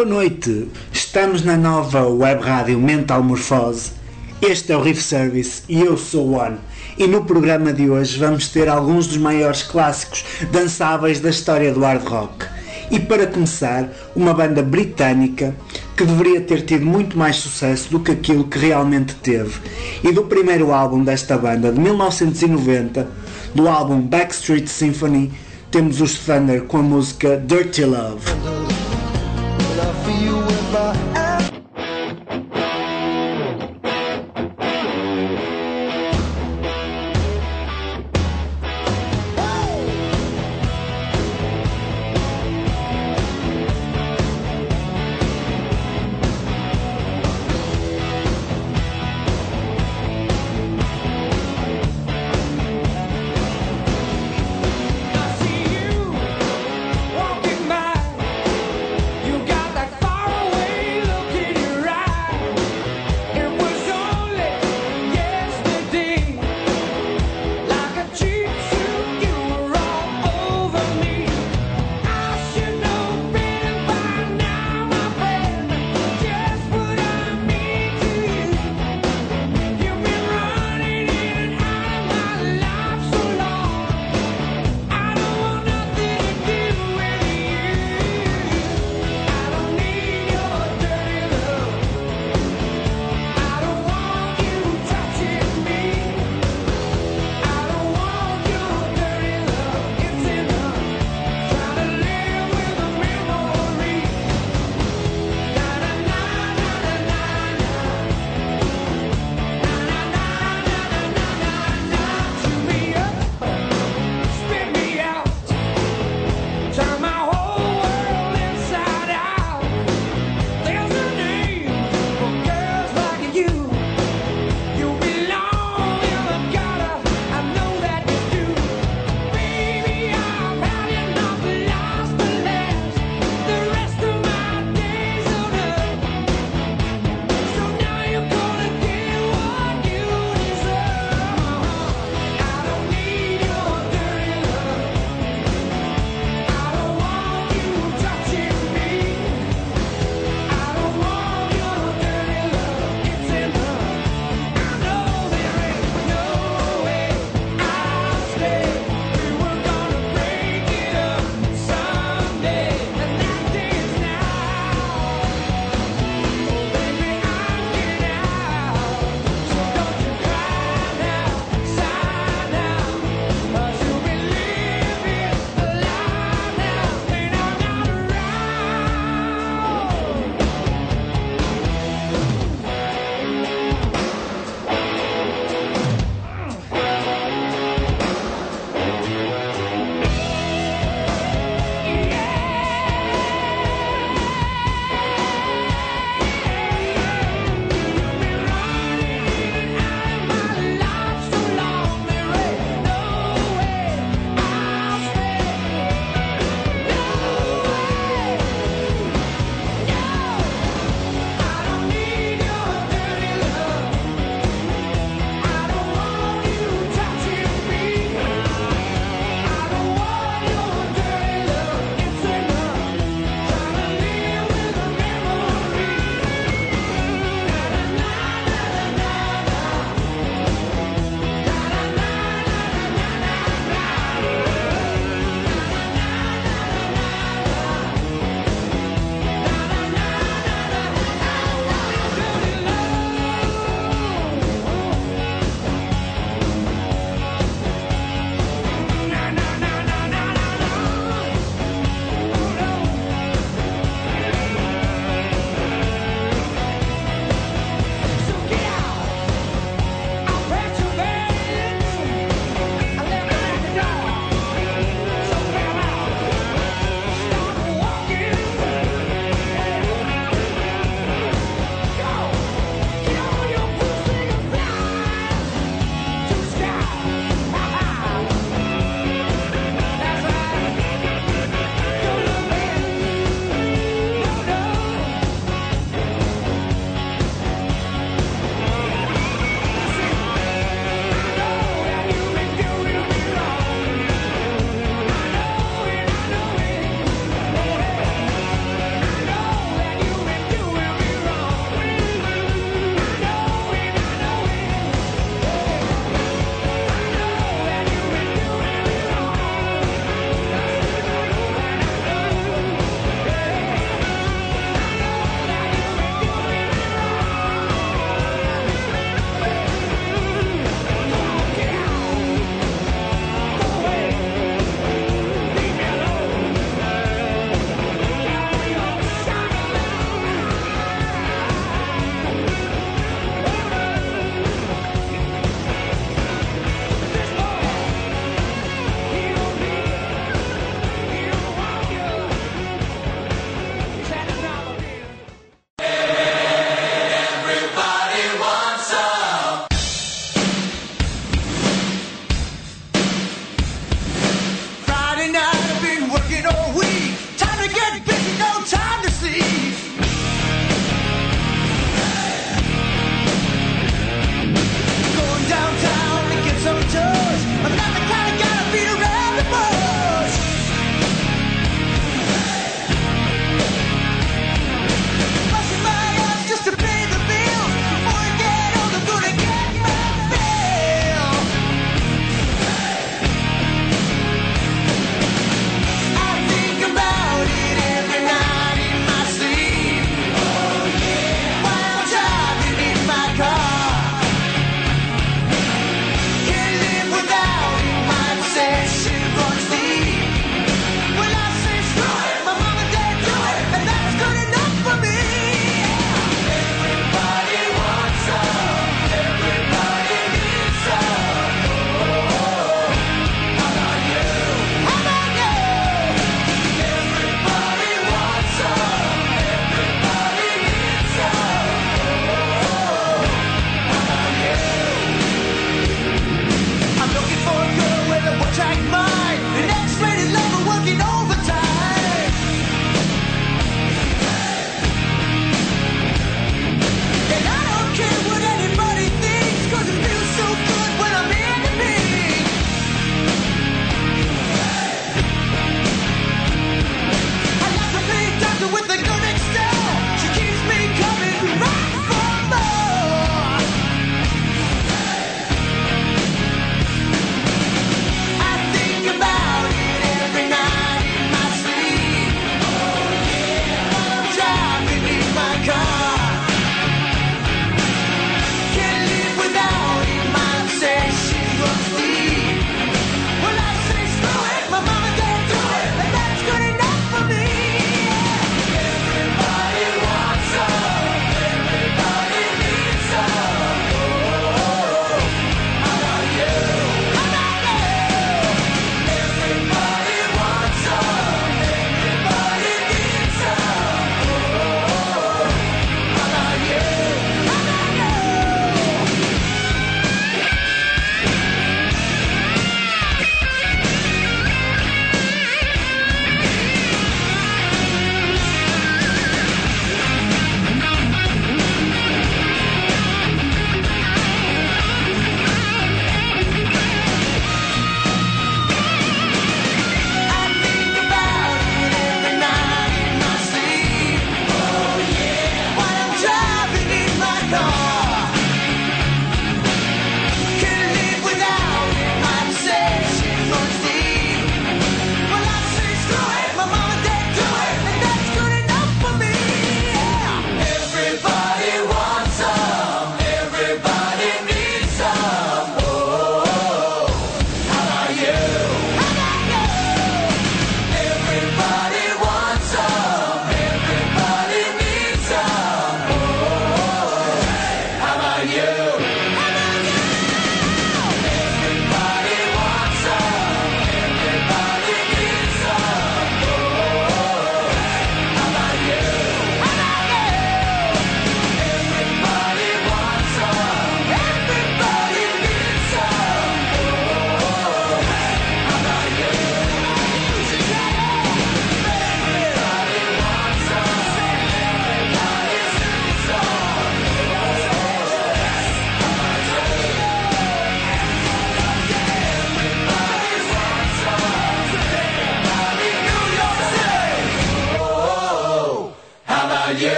Boa noite, estamos na nova web rádio Mental Morfose. Este é o Riff Service e eu sou o One. E no programa de hoje vamos ter alguns dos maiores clássicos dançáveis da história do hard rock. E para começar, uma banda britânica que deveria ter tido muito mais sucesso do que aquilo que realmente teve. E do primeiro álbum desta banda, de 1990, do álbum Backstreet Symphony, temos os Thunder com a música Dirty Love.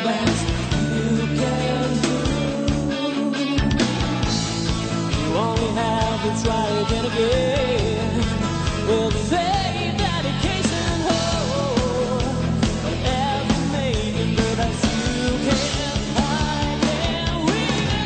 best you can do. You only have to try again again. We'll save that occasion, whatever may be the best you can. I can win.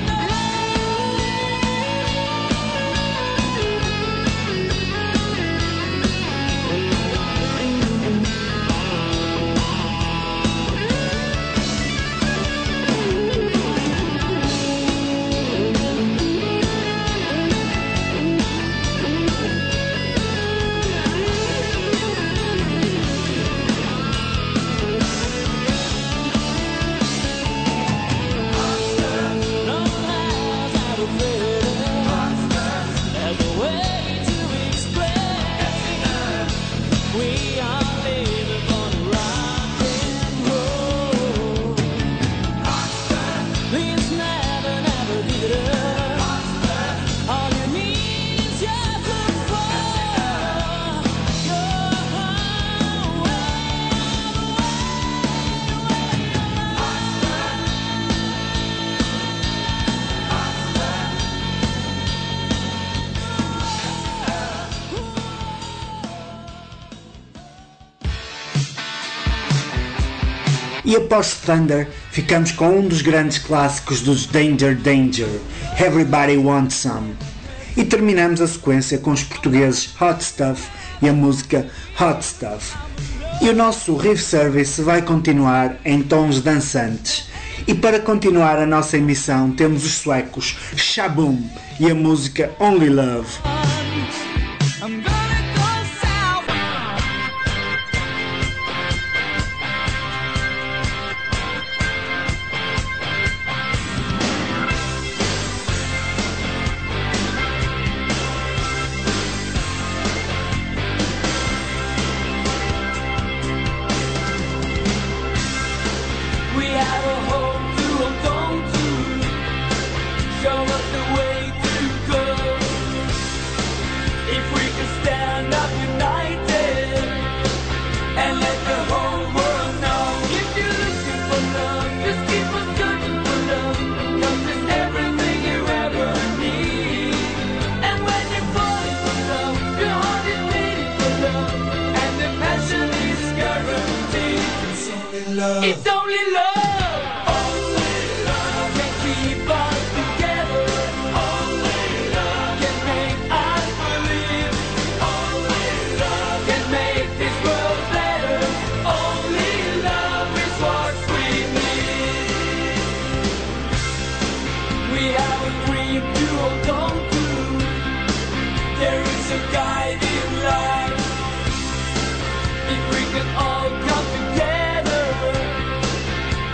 E após Thunder, ficamos com um dos grandes clássicos dos Danger Danger, Everybody Wants Some. E terminamos a sequência com os portugueses Hot Stuff e a música Hot Stuff. E o nosso Riff Service vai continuar em tons dançantes. E para continuar a nossa emissão temos os suecos Shaboom e a música Only Love. It's only love. Only love can keep us together. Only love can make us believe. Only love can make this world better. Only love is what we need. We have a dream to hold on to. There is a guiding light. If we can all come together,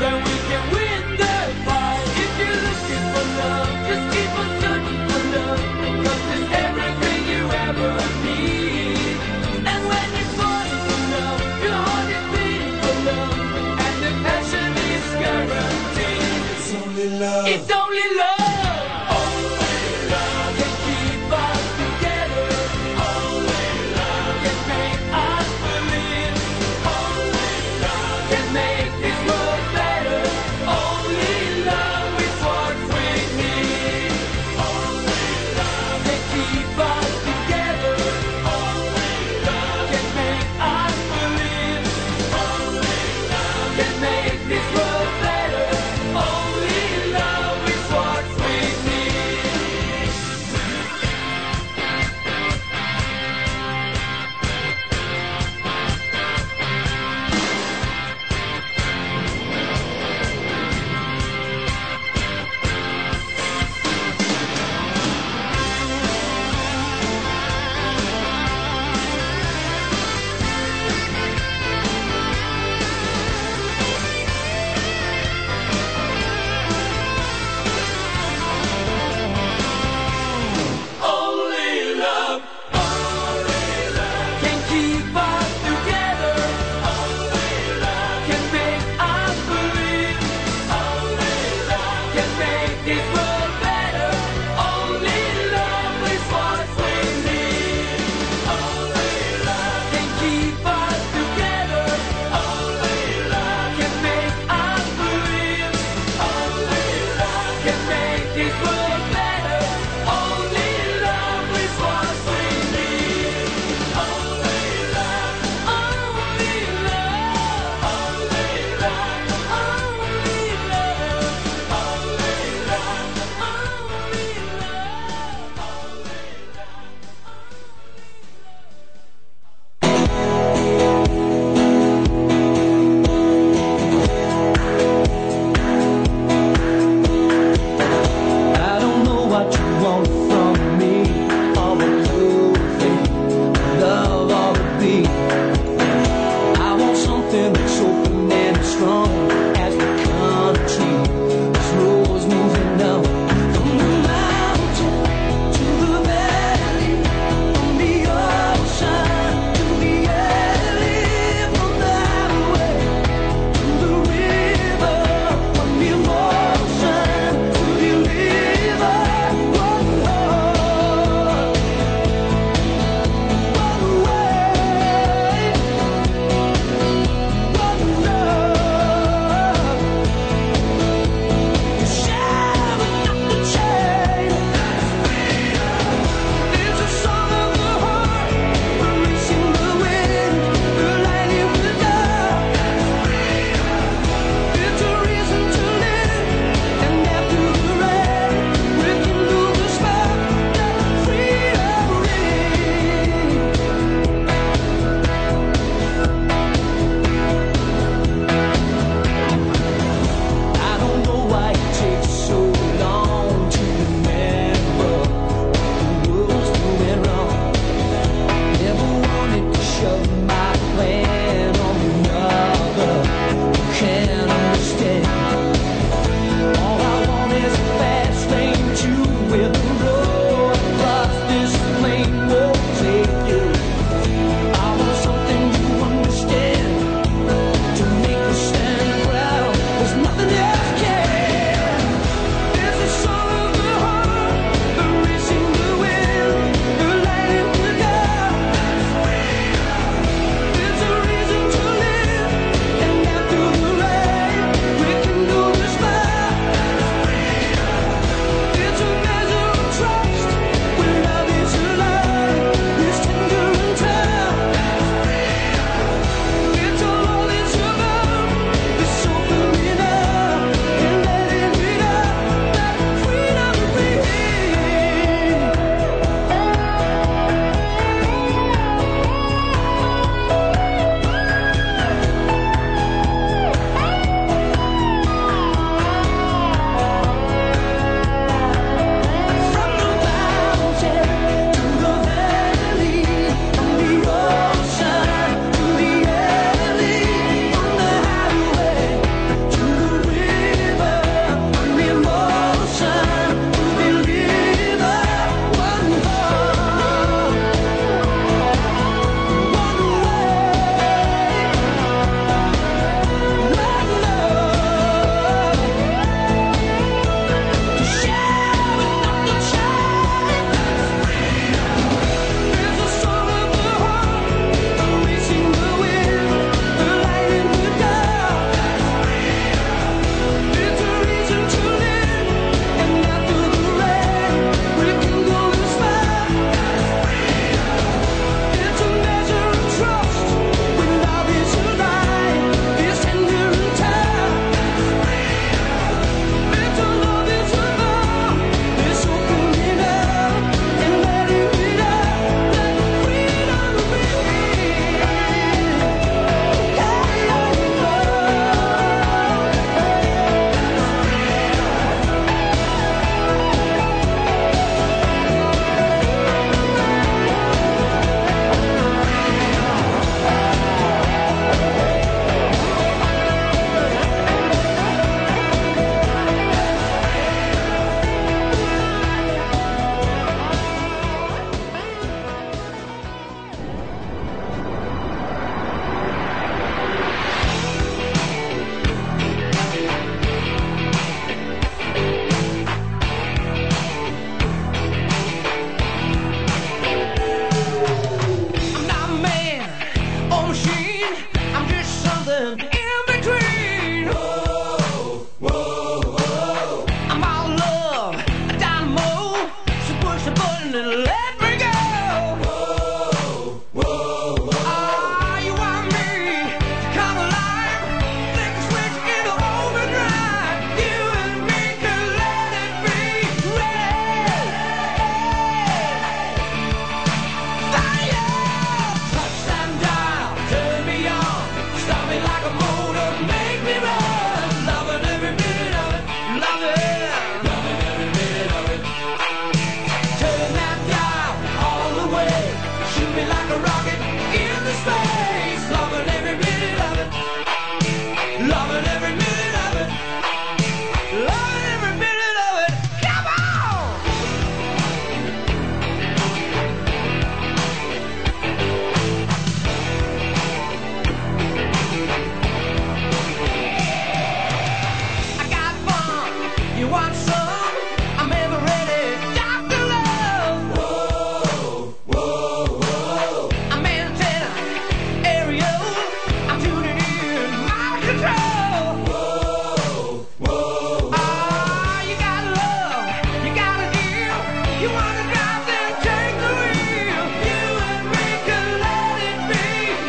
You want some? I'm ever ready. Dr. Love. Whoa, whoa, whoa. I'm antenna, aerial. I'm tuning in, my control. Whoa, whoa. Ah, you gotta love, you gotta give. You wanna drive, then take the wheel. You and me can let it be.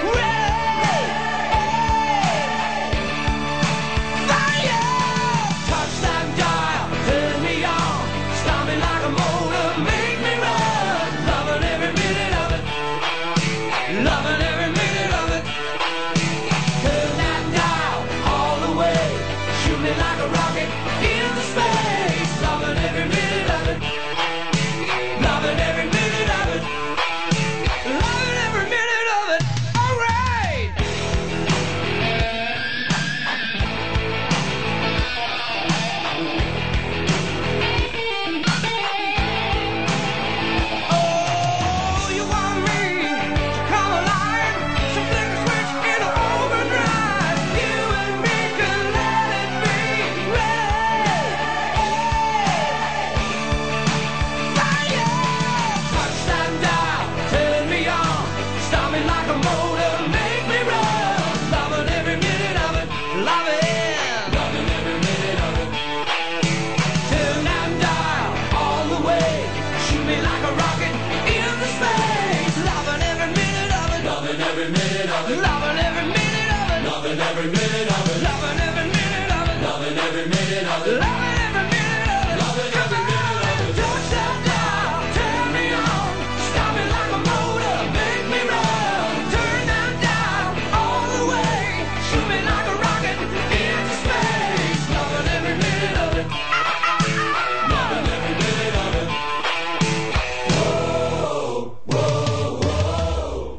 Fire! Touch that dial, turn me on. Start me like a motor, make me run. Loving every minute of it. Loving every minute of it. Turn that dial all the way. Shoot me like a rocket into space. Loving every minute of it. Loving every minute of it. Loving every minute of it. All right. Oh, you want me to come alive? So flick a switch into overdrive. You and me can let it be. Fire! Touch that dial, turn me on. Start me like a motor, make me run. Loving every minute of it. Loving every minute of it. Turn that dial all the way. Shoot me like a rocket into space. Loving every minute of it. Loving every minute of it. Loving every minute of it. Loving every minute of it. Loving every minute of it. Loving every minute of it. Loving every minute of it. Loving every minute of it. Touch that dial, turn me on. Stop me like a motor, make me run. Turn that dial all the way. Shoot me like a rocket into space. Loving every minute of it. Loving every minute of it. Whoa, whoa, whoa.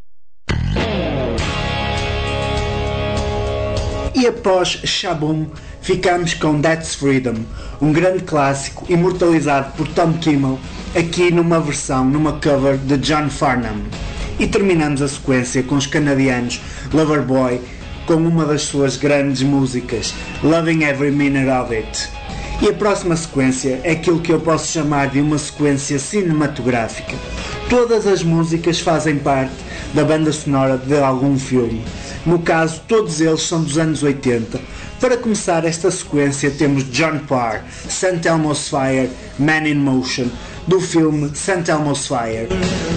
E após Shaboom, ficamos com That's Freedom, um grande clássico imortalizado por Tom Kimmel, aqui numa versão, numa cover de John Farnham. E terminamos a sequência com os canadianos Loverboy, com uma das suas grandes músicas, Loving Every Minute of It. E a próxima sequência é aquilo que eu posso chamar de uma sequência cinematográfica. Todas as músicas fazem parte da banda sonora de algum filme. No caso, todos eles são dos anos 80. Para começar esta sequência temos John Parr, St. Elmo's Fire, Man in Motion, do filme St. Elmo's Fire.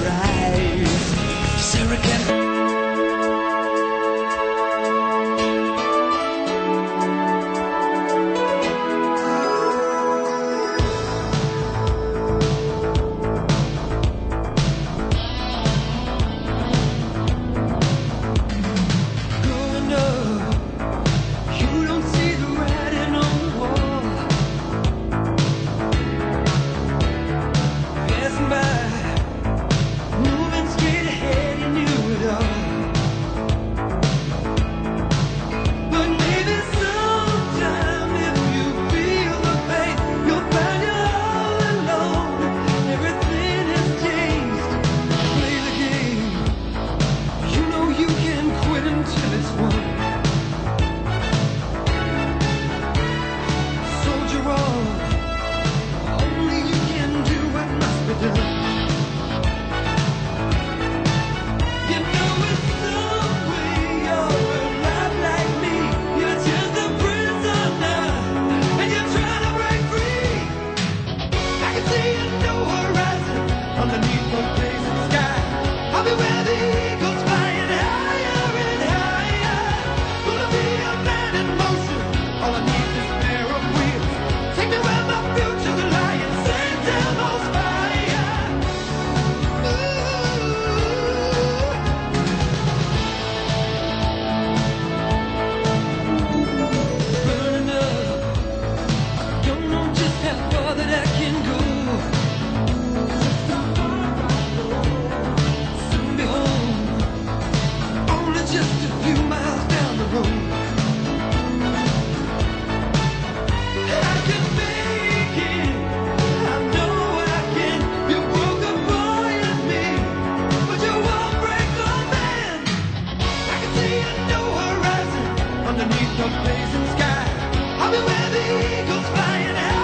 Growing up, you don't see the writing on the wall. Passing by, moving straight ahead, you knew it all. But maybe sometime if you feel the pain, you'll find you're all alone. Everything has changed. Play the game. You know you can quit until it's won. Soldier on, only you can do what must be done. You know in some way you're alive like me. You're just a prisoner, and you're trying to break free. I can see a new horizon underneath the blazing sky. I'll be where the eagles flying higher and higher. Gonna be a man in motion. All I need is a pair of wheels. Take me where my future's lying. St. Elmo's fire. Burning up. Don't know just how far that I can go. Soon be home. Only just a few miles down the road. I can make it. I know I can. You broke a boy in me, but you won't break a man. I can see a new horizon underneath the blazing sky. I'll be where the eagles flying high.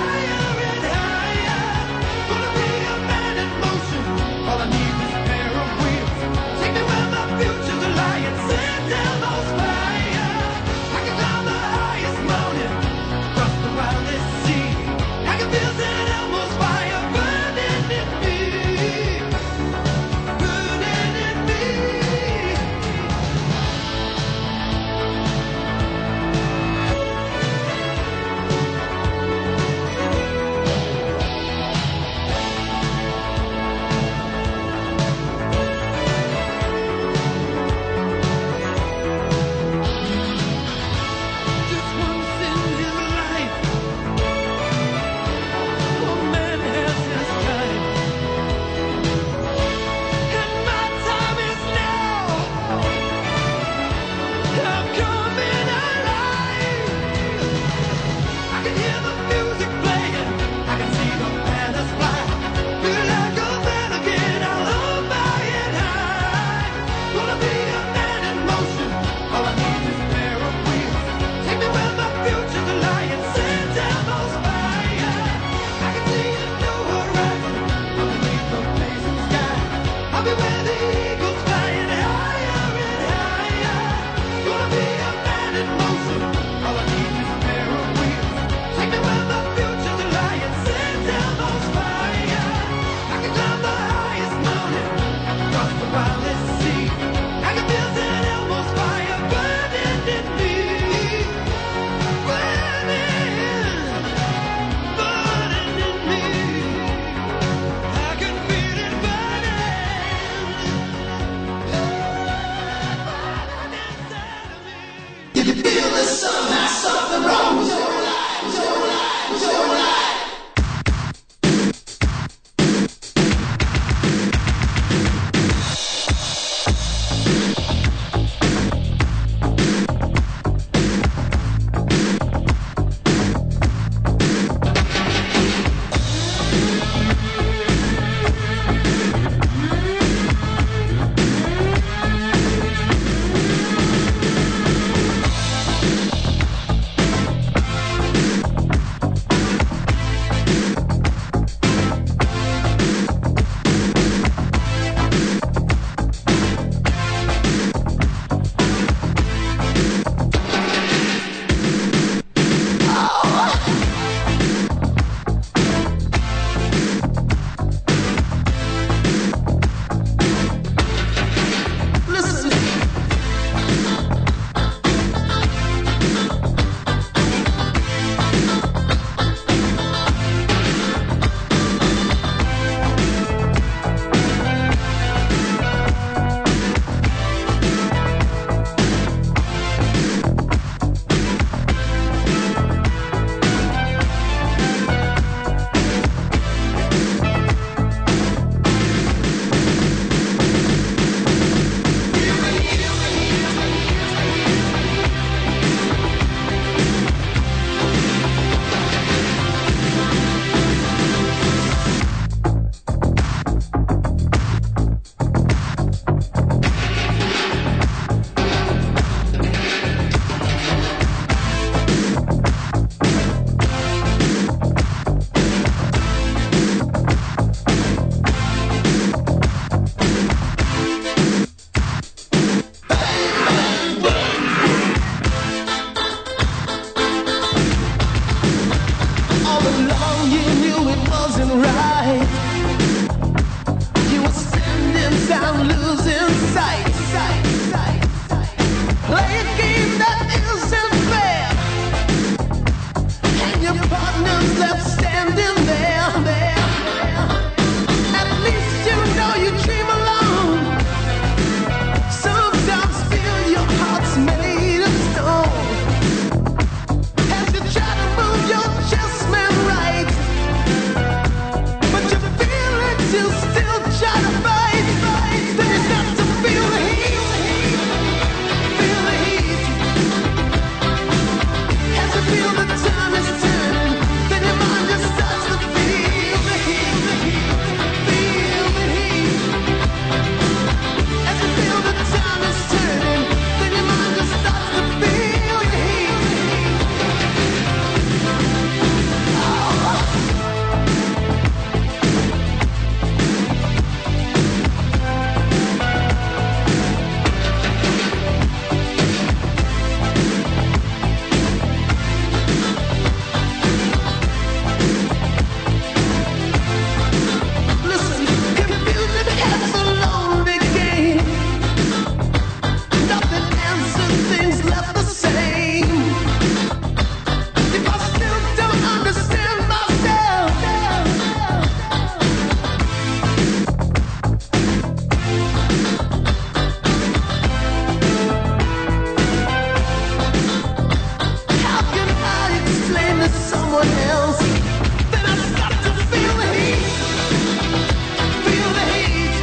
someone else. Then I start to feel the heat, feel the heat.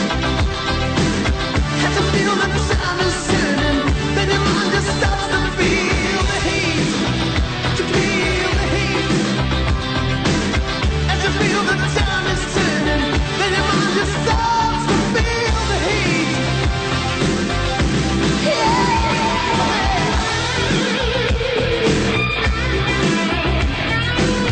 As I feel the time is turning, then your mind just starts to feel the heat, to feel the heat. As you feel the time is turning, then your mind just starts to feel the heat. Yeah.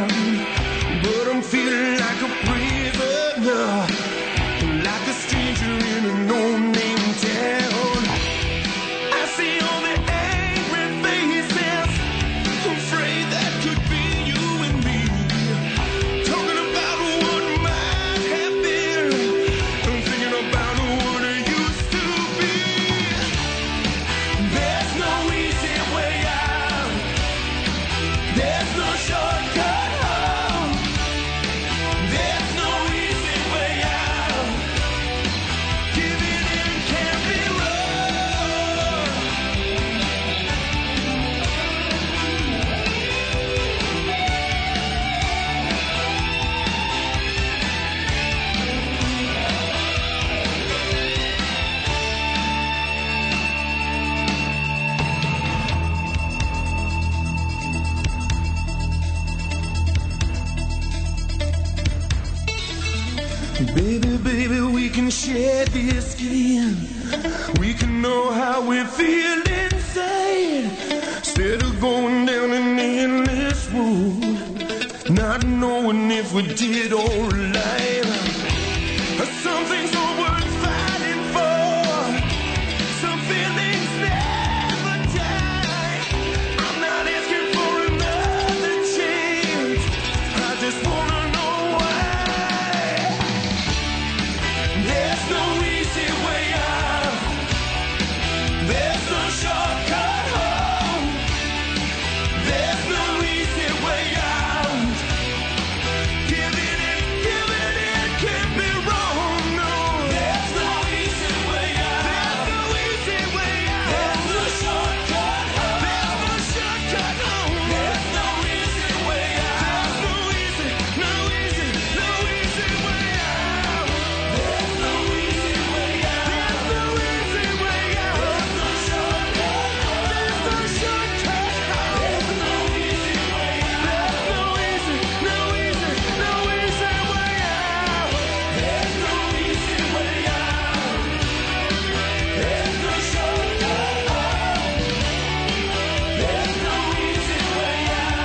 time, but I'm feeling like a prisoner, like a stranger in a no-name town. I see all the angry faces, afraid that could be you and me, talking about what might have been, and thinking about what it used to be. There's no easy way out, there's no shortcut home, there's no easy way out, giving in can't be wrong. Baby, baby, we can share this skin. We can know how we feel inside, instead of going down an endless road, not knowing if we did alright. Some things are worth fighting for, some feelings never die. I'm not asking for another chance, I just wanna know why. There's no easy way out, there's no shortcut home, there's no easy way out, giving in can't be wrong, no. There's no easy way out, there's no easy way out, there's no shortcut home, there's no shortcut home, there's no easy way out, there's no easy way out, there's no easy way out, there's no easy way out, there's no shortcut home, there's no shortcut home, there's no easy way out, there's no easy way out, there's no easy way out, there's no shortcut home, there's no easy way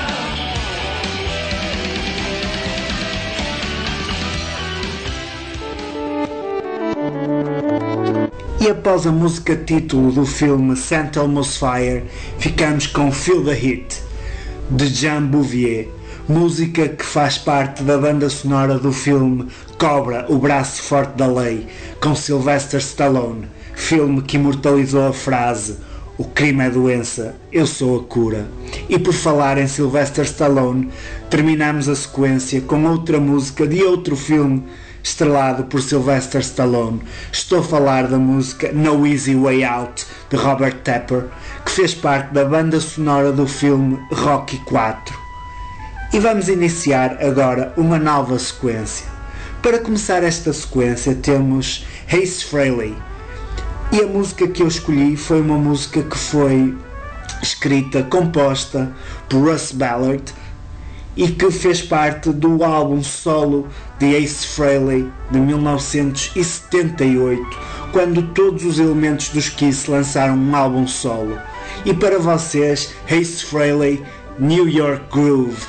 out. E após a música título do filme St. Elmo's Fire, ficamos com Feel the Heat, de Jean Bouvier, música que faz parte da banda sonora do filme Cobra, o Braço Forte da Lei, com Sylvester Stallone, filme que imortalizou a frase "O crime é doença, eu sou a cura". E por falar em Sylvester Stallone, terminamos a sequência com outra música de outro filme estrelado por Sylvester Stallone. Estou a falar da música No Easy Way Out, de Robert Tepper, que fez parte da banda sonora do filme Rocky IV. E vamos iniciar agora uma nova sequência. Para começar esta sequência temos Ace Frehley, e a música que eu escolhi foi uma música que foi escrita, composta por Russ Ballard e que fez parte do álbum solo de Ace Frehley de 1978, quando todos os elementos dos Kiss lançaram um álbum solo. E para vocês, Ace Frehley, New York Groove.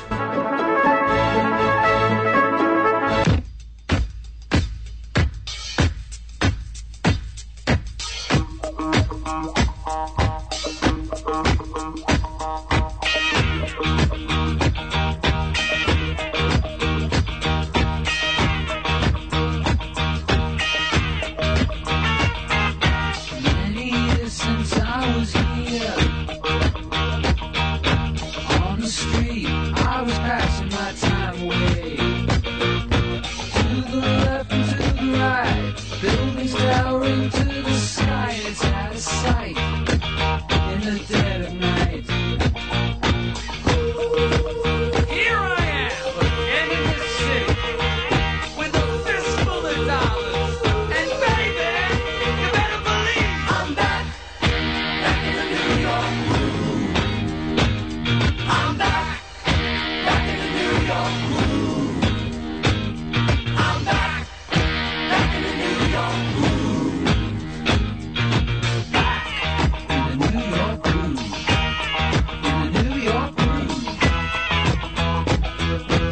Many years since I was here on the street. I was passing my time away. To the left and to the right, buildings towering to the sky. It's out of sight in the dead of night. Here I am again in the city with a fistful of dollars, and baby, you better believe I'm back in the New York groove. I'm back in the New York groove. I'm back in the New York groove. Back in the New York groove. In the New York groove.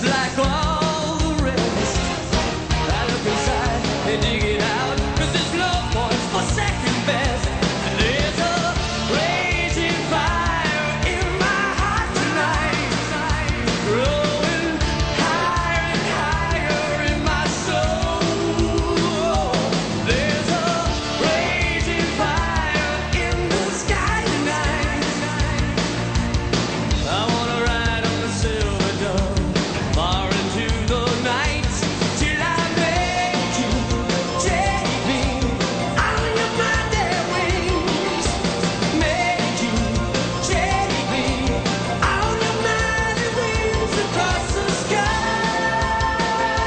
like all the rest. I look inside and dig it out, 'cause there's no points for second best. There's a raging fire in my heart tonight, growing higher and higher in my soul. There's a raging fire in the sky tonight. I wanna ride on the silver dove far into the night, till I make you take me on your mighty wings. Make you take me on your mighty wings across the sky.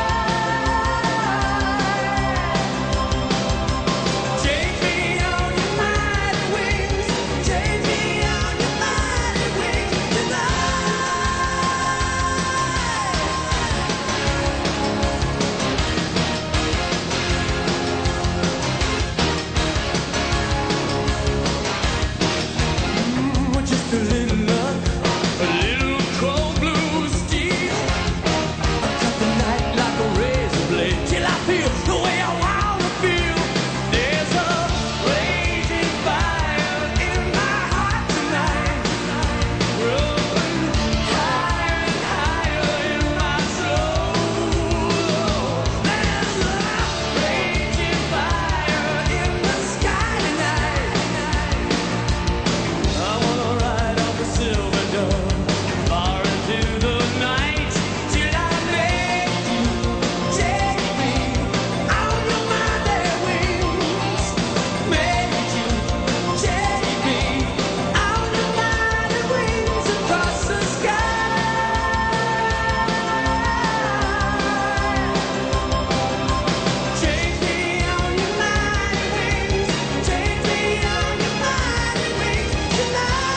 Take me on your mighty wings. Take me on your mighty wings tonight. Just a little luck, a little cold blue steel. I cut the night like a razor blade till I feel the way I wanna feel. There's a raging fire in my heart tonight, growing higher and higher in my soul. There's a raging fire in the sky tonight. I wanna ride on the silver dove far into the night, till I make you take me on your mighty wings. Make you take me on your mighty wings across the sky. Take me on your mighty wings. Take me on your mighty wings tonight.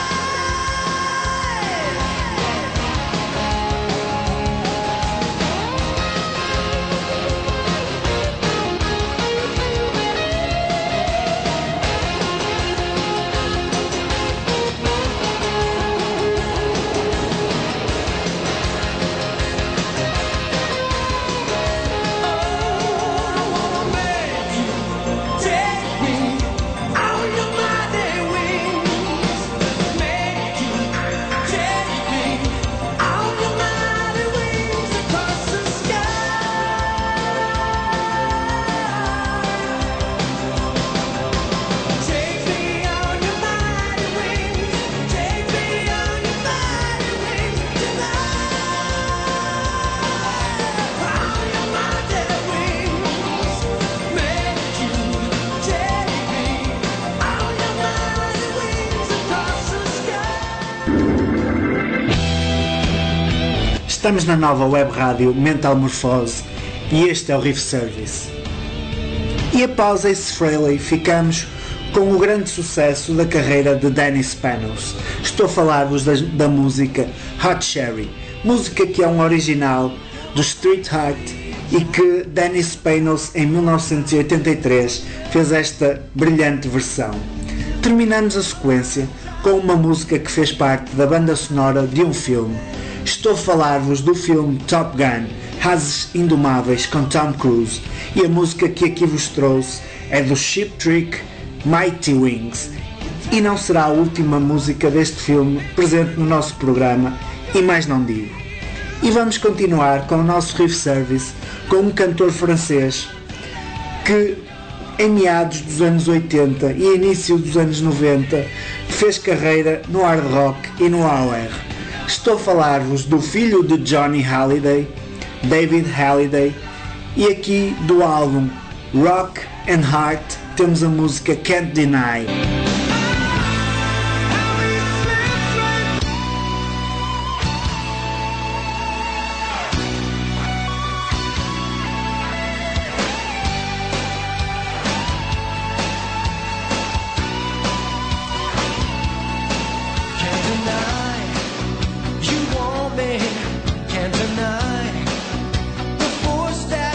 Estamos na nova web rádio Mental Morfose e este é o Riff Service. E após Ace Frehley ficamos com o grande sucesso da carreira de Danny Spanos. Estou a falar-vos da música Hot Cherry, música que é um original do Street Heart e que Danny Spanos em 1983 fez esta brilhante versão. Terminamos a sequência com uma música que fez parte da banda sonora de um filme. Estou a falar-vos do filme Top Gun, Ases Indomáveis, com Tom Cruise, e a música que aqui vos trouxe é do Cheap Trick, Mighty Wings. E não será a última música deste filme presente no nosso programa, e mais não digo. E vamos continuar com o nosso Riff Service com um cantor francês que em meados dos anos 80 e início dos anos 90 fez carreira no hard rock e no AOR. Estou a falar-vos do filho de Johnny Hallyday, David Hallyday, e aqui do álbum Rock and Heart temos a música Can't Deny.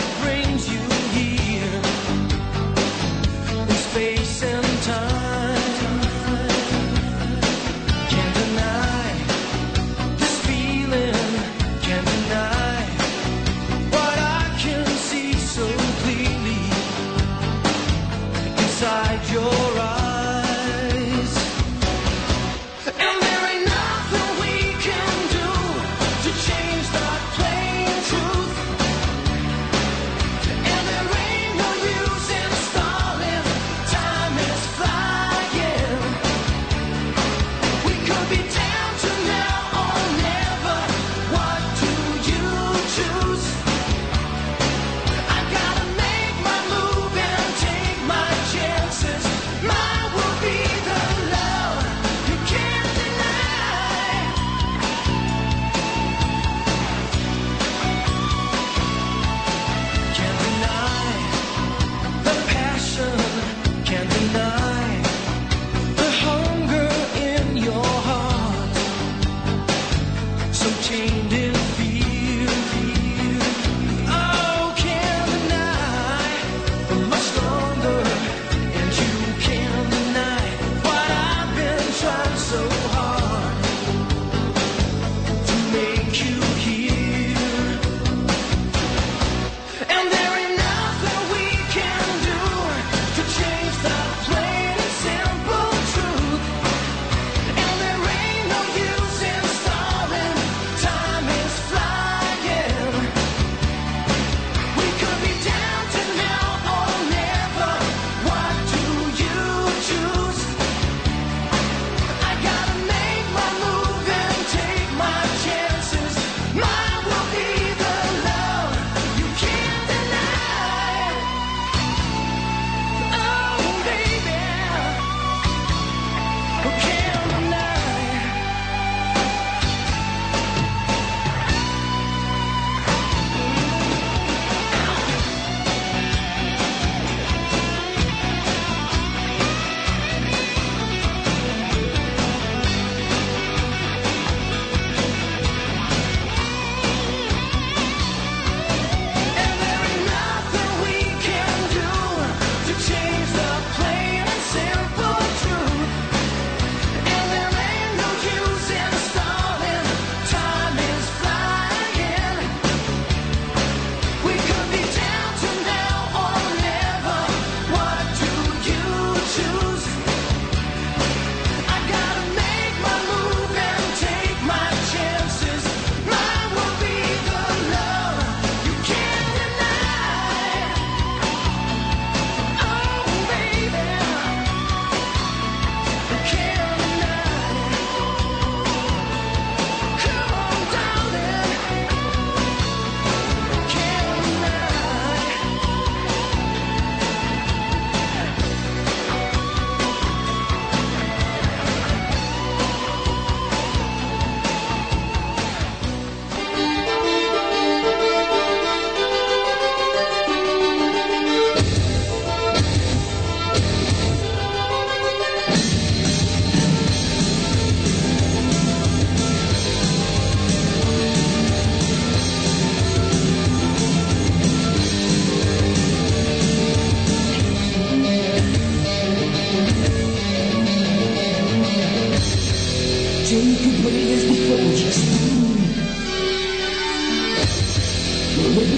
Space and time.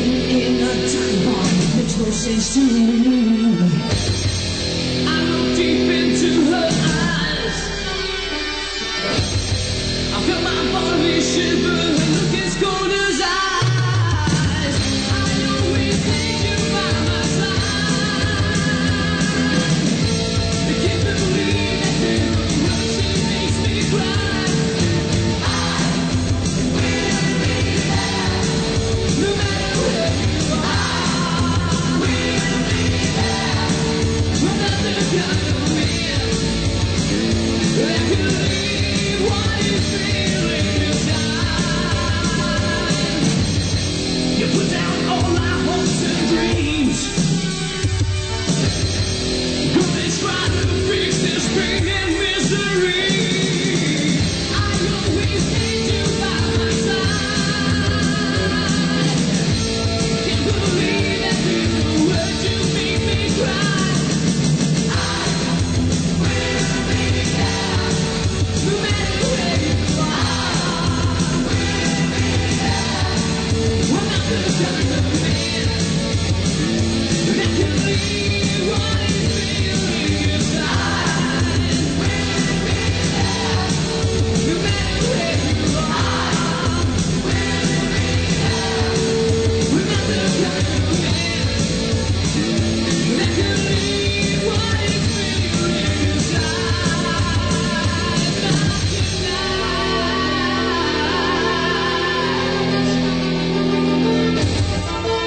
in a time bomb makes no sense to me. I look deep into her eyes. I feel my body shiver. Her look is cold as ice. I always need you by my side. I can't believe that little word she makes me cry. No matter where you are, we'll be there. Another kind of man that can leave what you feel inside. You put down all our hopes and dreams. Gonna try to fix this pain and misery. I always need you by my side. Can't believe that little words you make me cry. I will be there, no matter where you are. We'll be there. One of the kind of man that can leave what is feeling inside. We'll be there, no matter where you are. We'll be there. One of the kind of man that can leave what is feeling inside. Not tonight.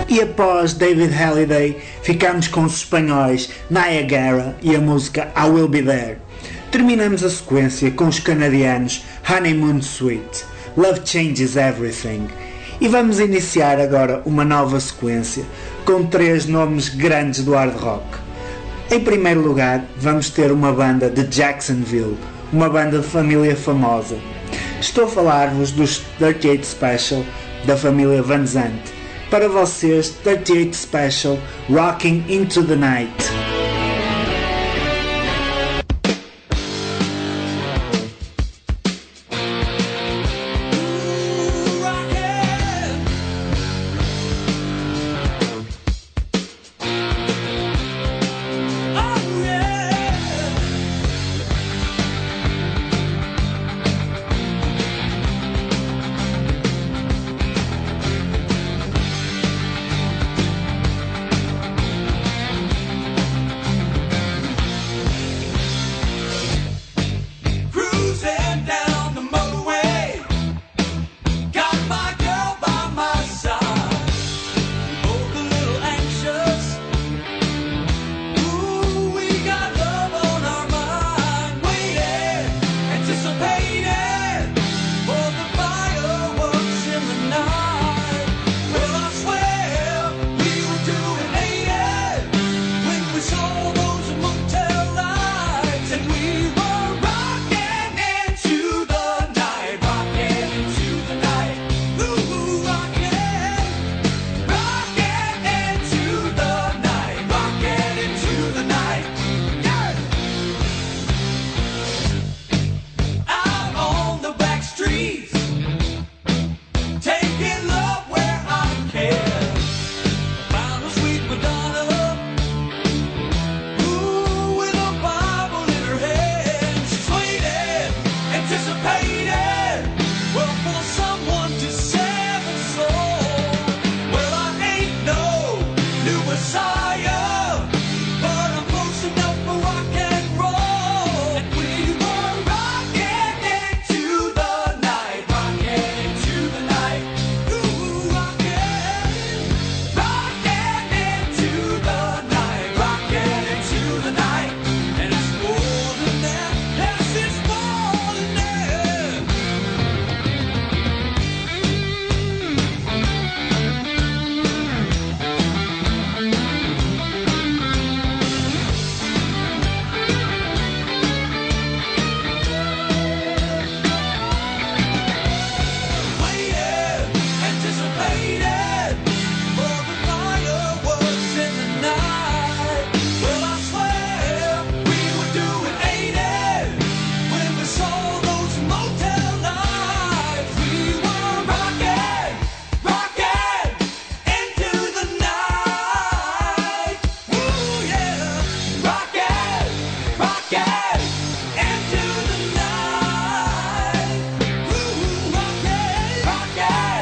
E após David Halliday, ficamos com os espanhóis Niagara e a música I Will Be There. Terminamos a sequência com os canadianos Honeymoon Suite, Love Changes Everything. E vamos iniciar agora uma nova sequência com 3 nomes grandes do hard rock. Em primeiro lugar, vamos ter uma banda de Jacksonville, uma banda de família famosa. Estou a falar-vos dos 38 Special, da família Van Zandt. Para vocês, 38 Special, Rocking Into the Night. Cruising down the motorway, got my girl by my side. Both a little anxious. Ooh, we got love on our mind, waiting, anticipating for the fireworks in the night. Well, I swear we were doing 80 when we saw those motel lights, and we were rocking into the night, rocking into the night. Ooh, rocking into the night, rocking into the night. Yeah. Out on the back streets, taking love where I can. Found a sweet Madonna, ooh, with a Bible in her hand. She's waiting, anticipating, well, for someone to save her soul. Well, I ain't no new Messiah, but I'm close enough for rock and roll. And we were rocking into the night, rocking into the night. Ooh, rocking into the night, rocking into the night. And it's more than that, yes, it's more than that. Waiting, anticipating for the fireworks in the night. Well, I swear we were doing 80 when we saw those motel lights. We were rocking into the night. Ooh, yeah, rocking into the night. Ooh, rocking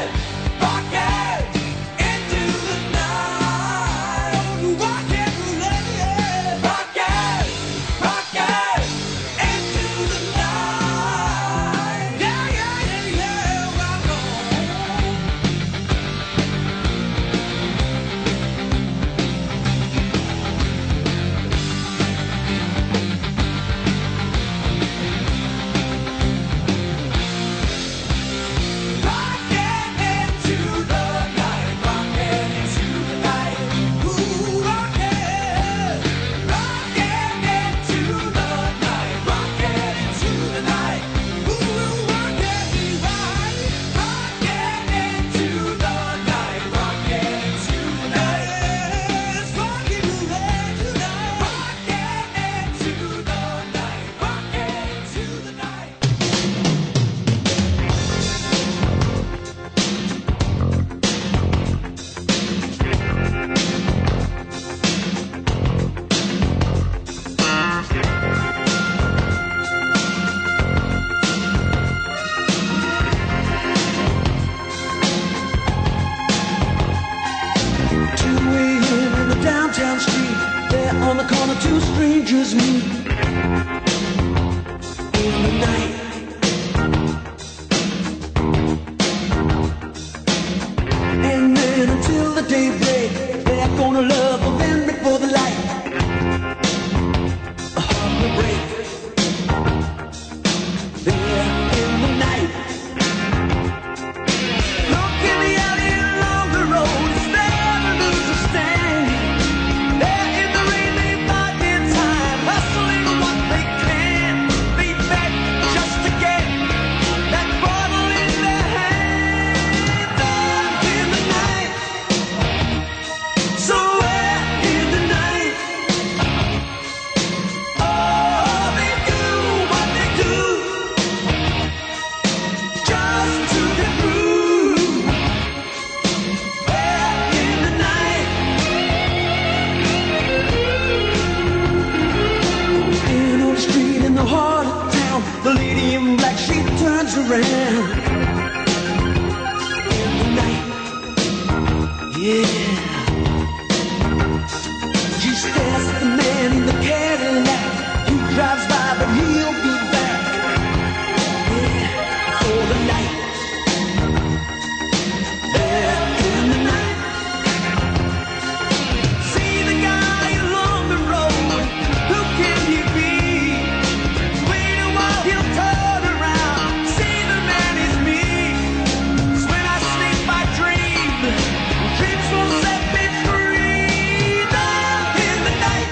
into the night. Rocking into the night. Yeah, yeah, yeah, yeah, rock on. Rocking into the night, rocking into the night. Ooh, rocking into the night, rocking into the night. Ooh, rocking into the night, rocking into the night. Yes, rocking into the night, rocking into the night, rocking into the night. In the downtown street, there on the corner, two strangers meet in the night. And then until the day breaks, gonna love them then before the light. A heart will break there in the night. Look in the alley along the road, it's never lose a stand. There in the rain they bide their time, hustling what they can. They beg just to get that bottle in their hand. There in the night, somewhere in the night. Oh, they do what they do just to get through. There in the night, in on the street in the heart of town, the lady in black, she turns around. In the night, yeah. She stares at the man in the Cadillac. He drives by, but he'll be back. Yeah, for the night. There in the night. See the guy along the road. Who can he be? Wait a while, he'll turn around. See the man is me. 'Cause when I sleep, I dream. Dreams will set me free. There in the night,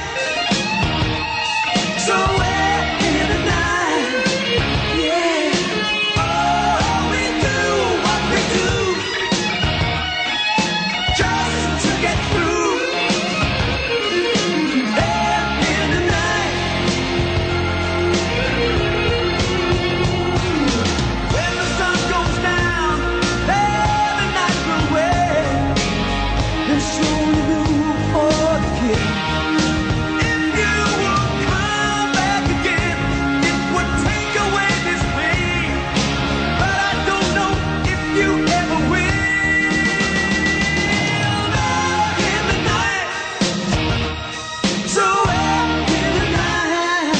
somewhere in the night, yeah. Oh, we do what we do just to get through. There in the night, when the sun goes down, there the night will wait and slowly move for the king. If you would come back again, it would take away this pain. But I don't know if you ever will. There in the night, somewhere in the night.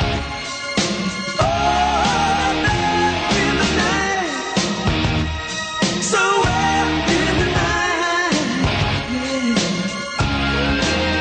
Oh, there in the night, somewhere in the night, yeah.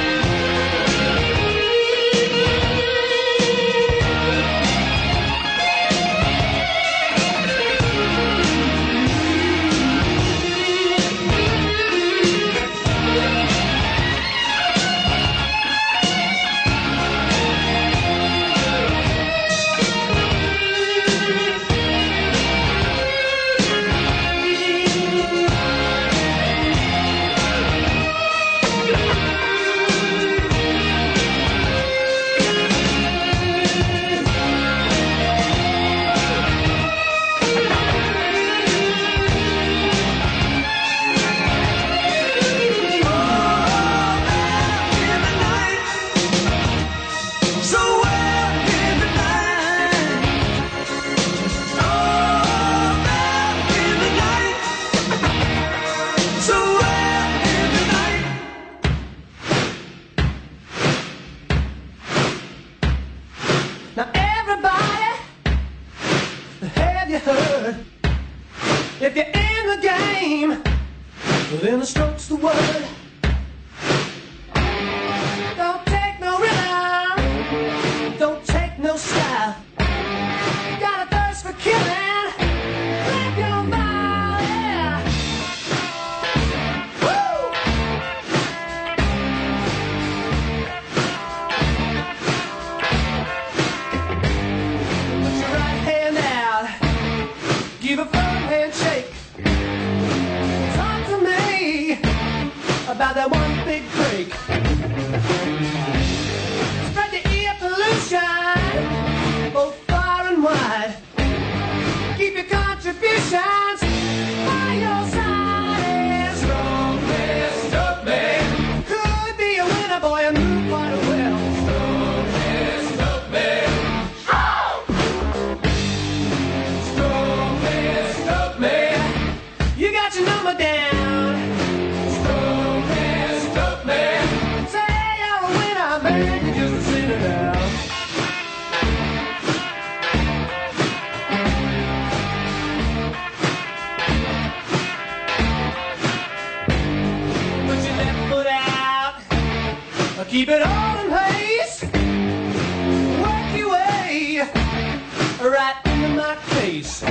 Now everybody, have you heard? If you're in the game, then the stroke's the word. Don't take no rhythm, don't take no style. Got a thirst for killing, grab your body. Woo! Put your right hand out, give a firm handshake. Talk to me about that one big break. Spread the air pollution both far and wide. Keep your contributions by your side. Strongest of men could be a winner, boy, and move quite well. Strongest of men. Strongest of men. You got your number down. Strongest of men. Say your Keep it all in place. Work your way right into my face.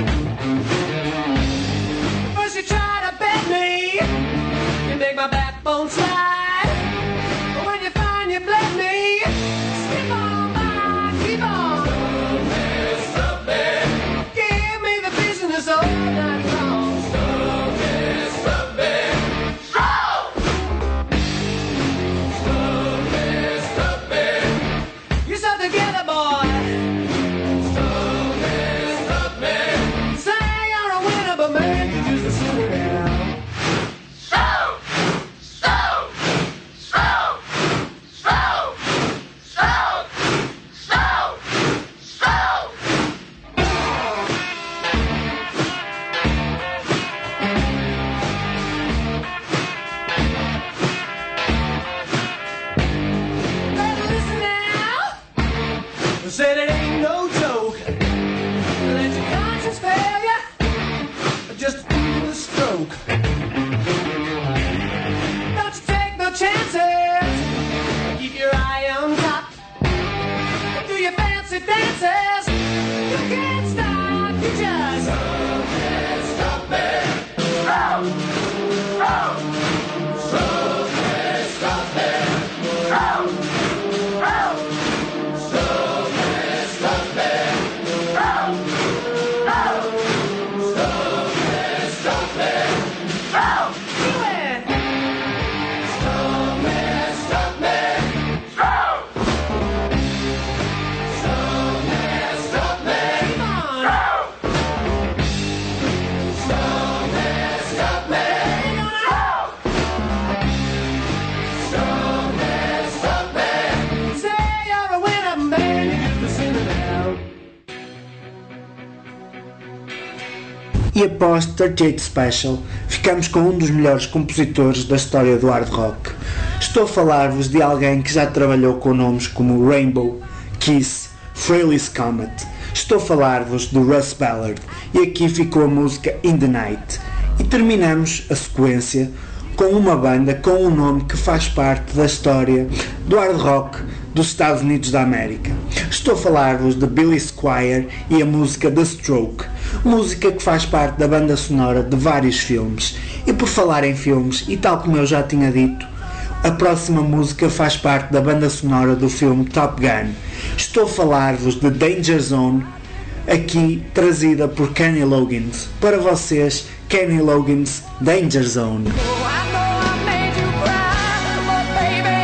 First you try to bend me, you make my backbone slide. But when you find you bled me, skip on by, keep on. Give me the business all night long. You're so together, boy. Say you're a winner, but man, you're just a sinner now. Better listen now. Said it ain't no joke. Let your conscience fail you. Just feel the stroke. Don't you take no chances. Keep your eye on top. Do your fancy dances. You can't stop. You just can't stop me. Do it. Come on. Say you're a winner, man. You get the sinner now. E após 38 Special, ficamos com um dos melhores compositores da história do hard rock. Estou a falar-vos de alguém que já trabalhou com nomes como Rainbow, Kiss, Fraley's Comet. Estou a falar-vos do Russ Ballard, e aqui ficou a música In the Night. E terminamos a sequência com uma banda com um nome que faz parte da história do hard rock dos Estados Unidos da América. Estou a falar-vos de Billy Squier e a música The Stroke, música que faz parte da banda sonora de vários filmes. E por falar em filmes, e tal como eu já tinha dito, a próxima música faz parte da banda sonora do filme Top Gun. Estou a falar-vos de Danger Zone, aqui trazida por Kenny Loggins. Para vocês, Kenny Loggins, Danger Zone. Oh, I know I made you cry, but baby.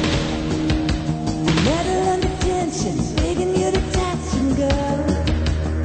Metal under tension, begging you to touch and go.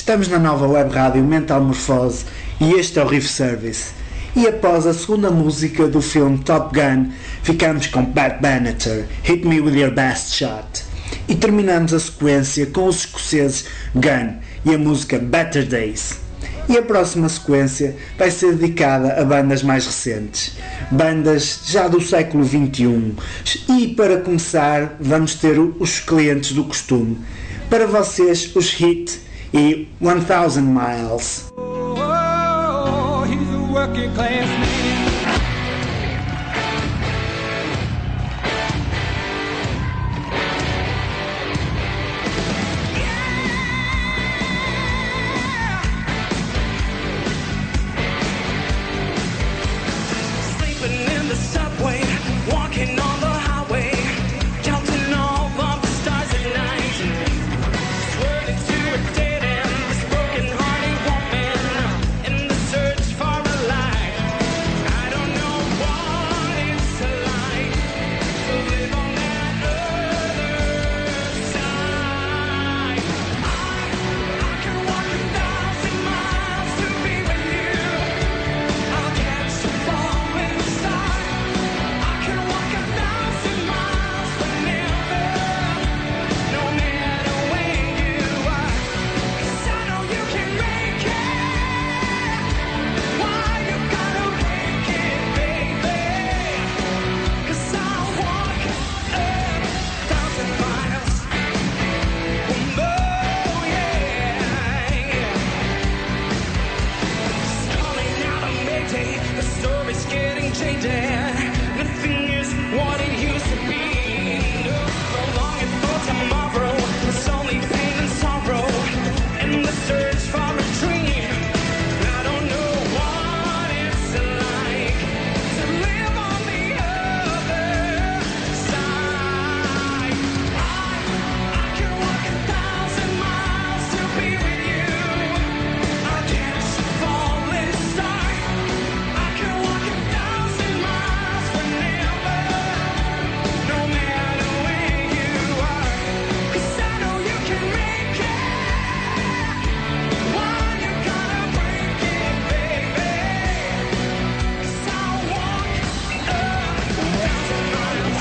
Estamos na nova web rádio Metamorfose e este é o Riff Service. E após a segunda música do filme Top Gun, ficamos com Pat Benatar, Hit Me With Your Best Shot. E terminamos a sequência com os escoceses Gun e a música Better Days. E a próxima sequência vai ser dedicada a bandas mais recentes, bandas já do século XXI. E para começar vamos ter os clientes do costume. Para vocês os Hit e 1000 Miles. Oh, he's a working class man. Sleeping in the subway, walking on the highway, counting all the stars at night, swirling to a dead end. This broken-hearted woman in the search for a life. I don't know what it's like to live on that other side. I can walk 1,000 miles to be with you. I'll catch a falling star. I can walk 1,000 miles whenever, no matter where you are. 'Cause I know you can make it. Why you gotta break it, baby? 'Cause I'll walk 1,000 miles. Oh yeah. Calling out a mayday, the story's getting jaded. Nothing is what it used to be. No longing for tomorrow, it's only pain and sorrow. In the search for a dream, I don't know what it's like to live on the other side. I can walk 1,000 miles to be with you. I'll catch a falling star. I can walk 1,000 miles whenever, no matter where you are. 'Cause I know you can make it. Why you gotta break it, baby? 'Cause I'll walk 1,000 miles.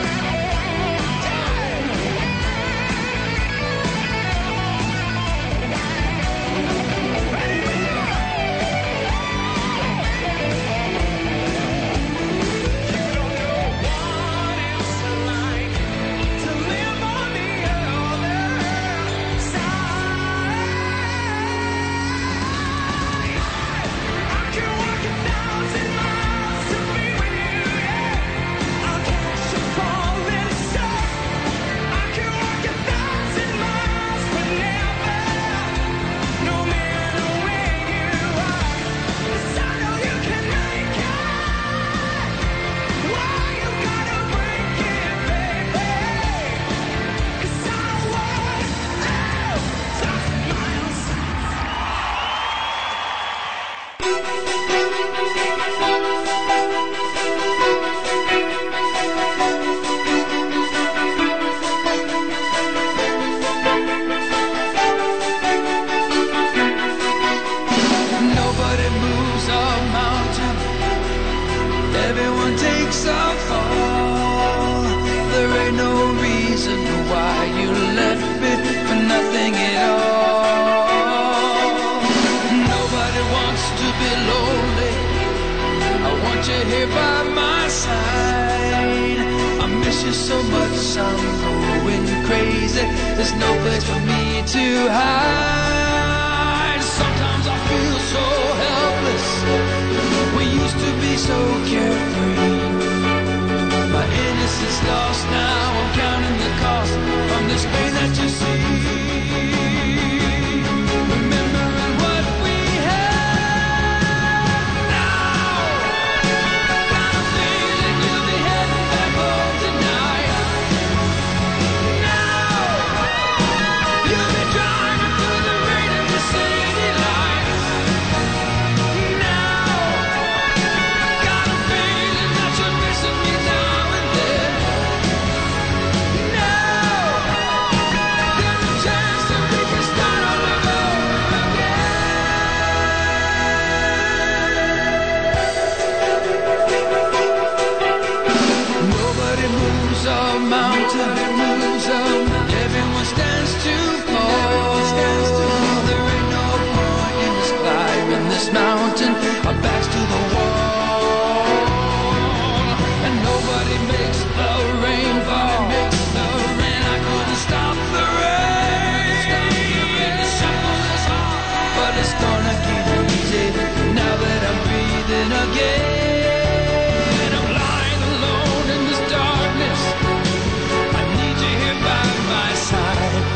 Don't know what it's like to live on the other side. I can walk 1,000 miles to be with you, yeah. I'll catch a falling star. I can walk 1,000 miles whenever, no matter where you are. 'Cause I know you can make it. Why you gotta break it, baby? 'Cause I'll walk 1,000 miles. Nobody moves a mountain. Everyone takes a fall. There ain't no reason why you left me for nothing at all. Nobody wants to be lonely. I want you here by my side. I miss you so much, I'm going crazy. There's no place for me to hide. Sometimes I feel so helpless. We used to be so carefree. My innocence lost now. I'm counting the cost from this pain that you see. Remembering what we had now. Got a feeling you'll be heading back home tonight. Now you'll be driving through the rain in the city lights. Now got a feeling mountain, everyone stands to fall. There ain't no point in us climbing this mountain, our backs to the wall. And nobody makes the rain fall. And I couldn't stop the rain. But it's gonna get easy now that I'm breathing again. I'm lying alone in this darkness. I need you here by my side.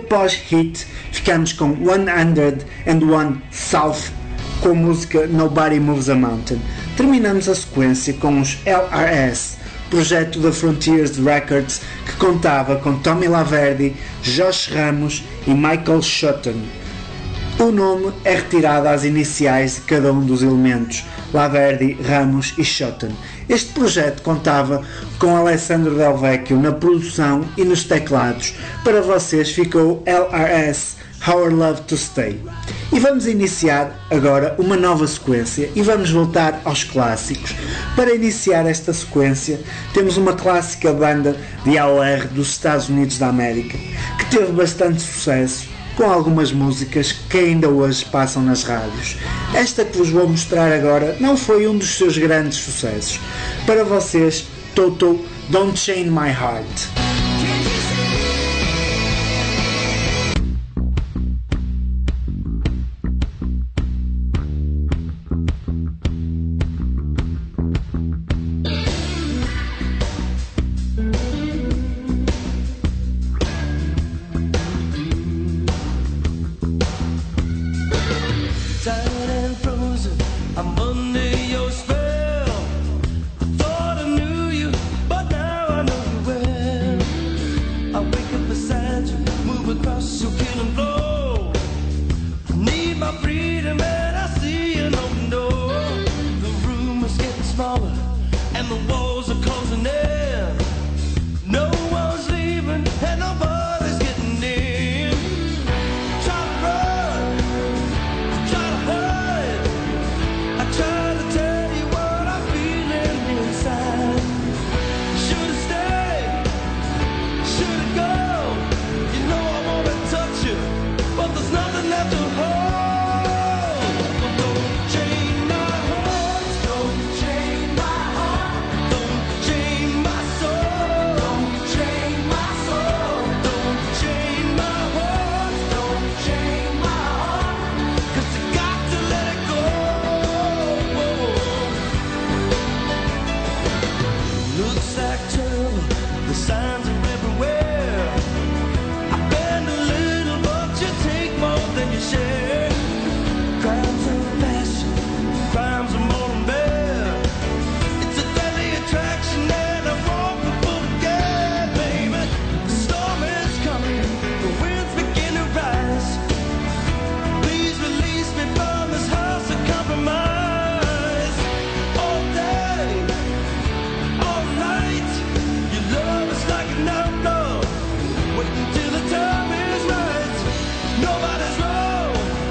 após Hit, ficamos com 101 South com a música Nobody Moves a Mountain. Terminamos a sequência com os LRS, projeto da Frontiers Records, que contava com Tommy Laverdi, Josh Ramos e Michael Shotton. O nome é retirado às iniciais de cada um dos elementos, Laverdi, Ramos e Shotton. Este projeto contava com Alessandro Del Vecchio na produção e nos teclados. Para vocês ficou LRS, Our Love to Stay. E vamos iniciar agora uma nova sequência e vamos voltar aos clássicos. Para iniciar esta sequência temos uma clássica banda de AOR dos Estados Unidos da América que teve bastante sucesso, com algumas músicas que ainda hoje passam nas rádios. Esta que vos vou mostrar agora não foi um dos seus grandes sucessos. Para vocês, Toto, Don't Chain My Heart. Tired and frozen, I'm under your spell. I thought I knew you, but now I know you well. I wake up beside you, move across your killing floor. I need my freedom and I see an open door. The room is getting smaller and the walls are closing in. No one's leaving and nobody's getting in. Try to run, try to hide. I try to tell you what I'm feeling inside. Should've stayed, should've gone. You know I wanna touch you, but there's nothing left to hold. Don't chain my heart, don't chain my heart, don't chain my soul, don't chain my soul, don't chain my heart, don't chain my heart, 'cause you got to let it go. Looks like trouble, the signs are everywhere. I bend a little, but you take more than you share. Crimes of passion, crimes of more than bear. It's a deadly attraction and I won't be fooled again, baby. The storm is coming, the winds begin to rise. Please release me from this house of compromise. All day, all night, your love is like an outlaw. Wait until the time is right. Nobody's wrong,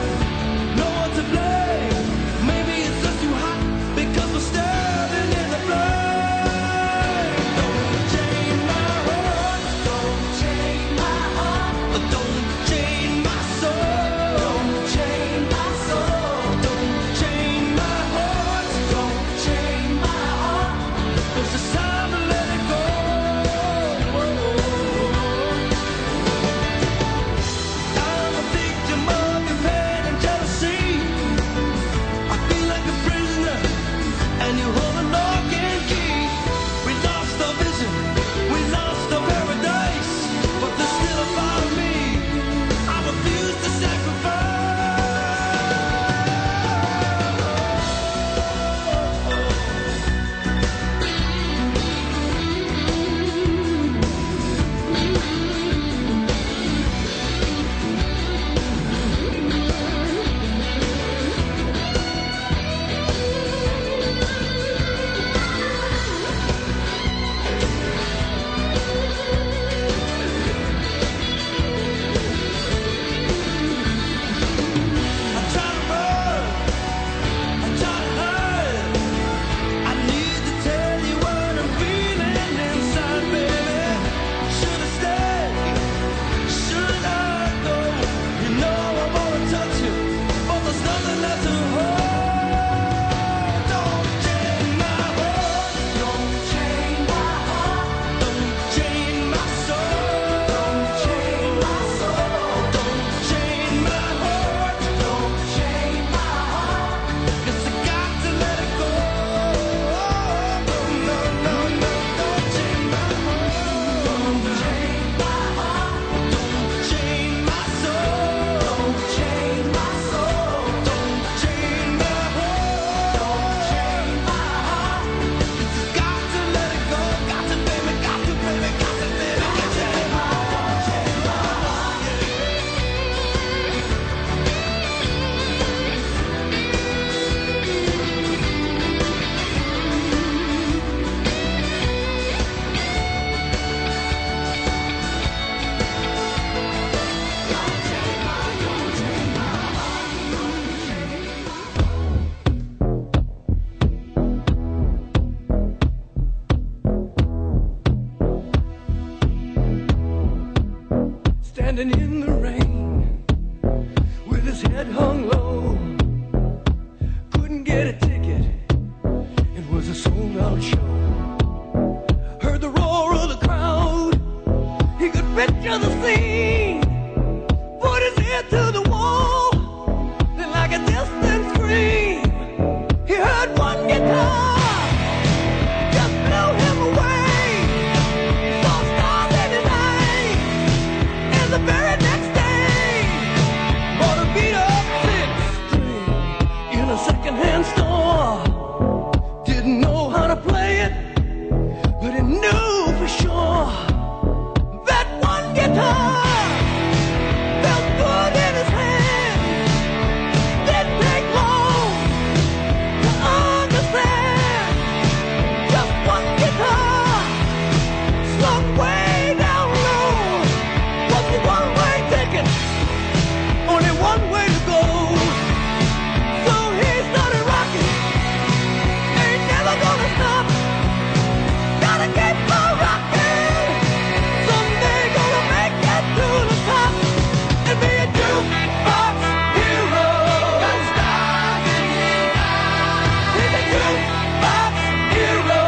whose head hung low. Couldn't get a ticket, it was a sold-out show. Heard the roar of the crowd, he could picture the scene. Put his ear to the wall, then like a distant scream, he heard one guitar. Just blew him away. Saw stars in his eyes, and the very next day bought a beat-up six-string in a second-hand store. Didn't know how to play it, but he knew for sure that one guitar felt good in his hand. Didn't take long to understand. Just one guitar slung way down low was the one-way ticket, only one way to go. So he started rocking, ain't never gonna stop. Gotta keep on rocking, someday gonna make it to the top and be a jukebox hero. Got stars in his eyes. He's a jukebox hero.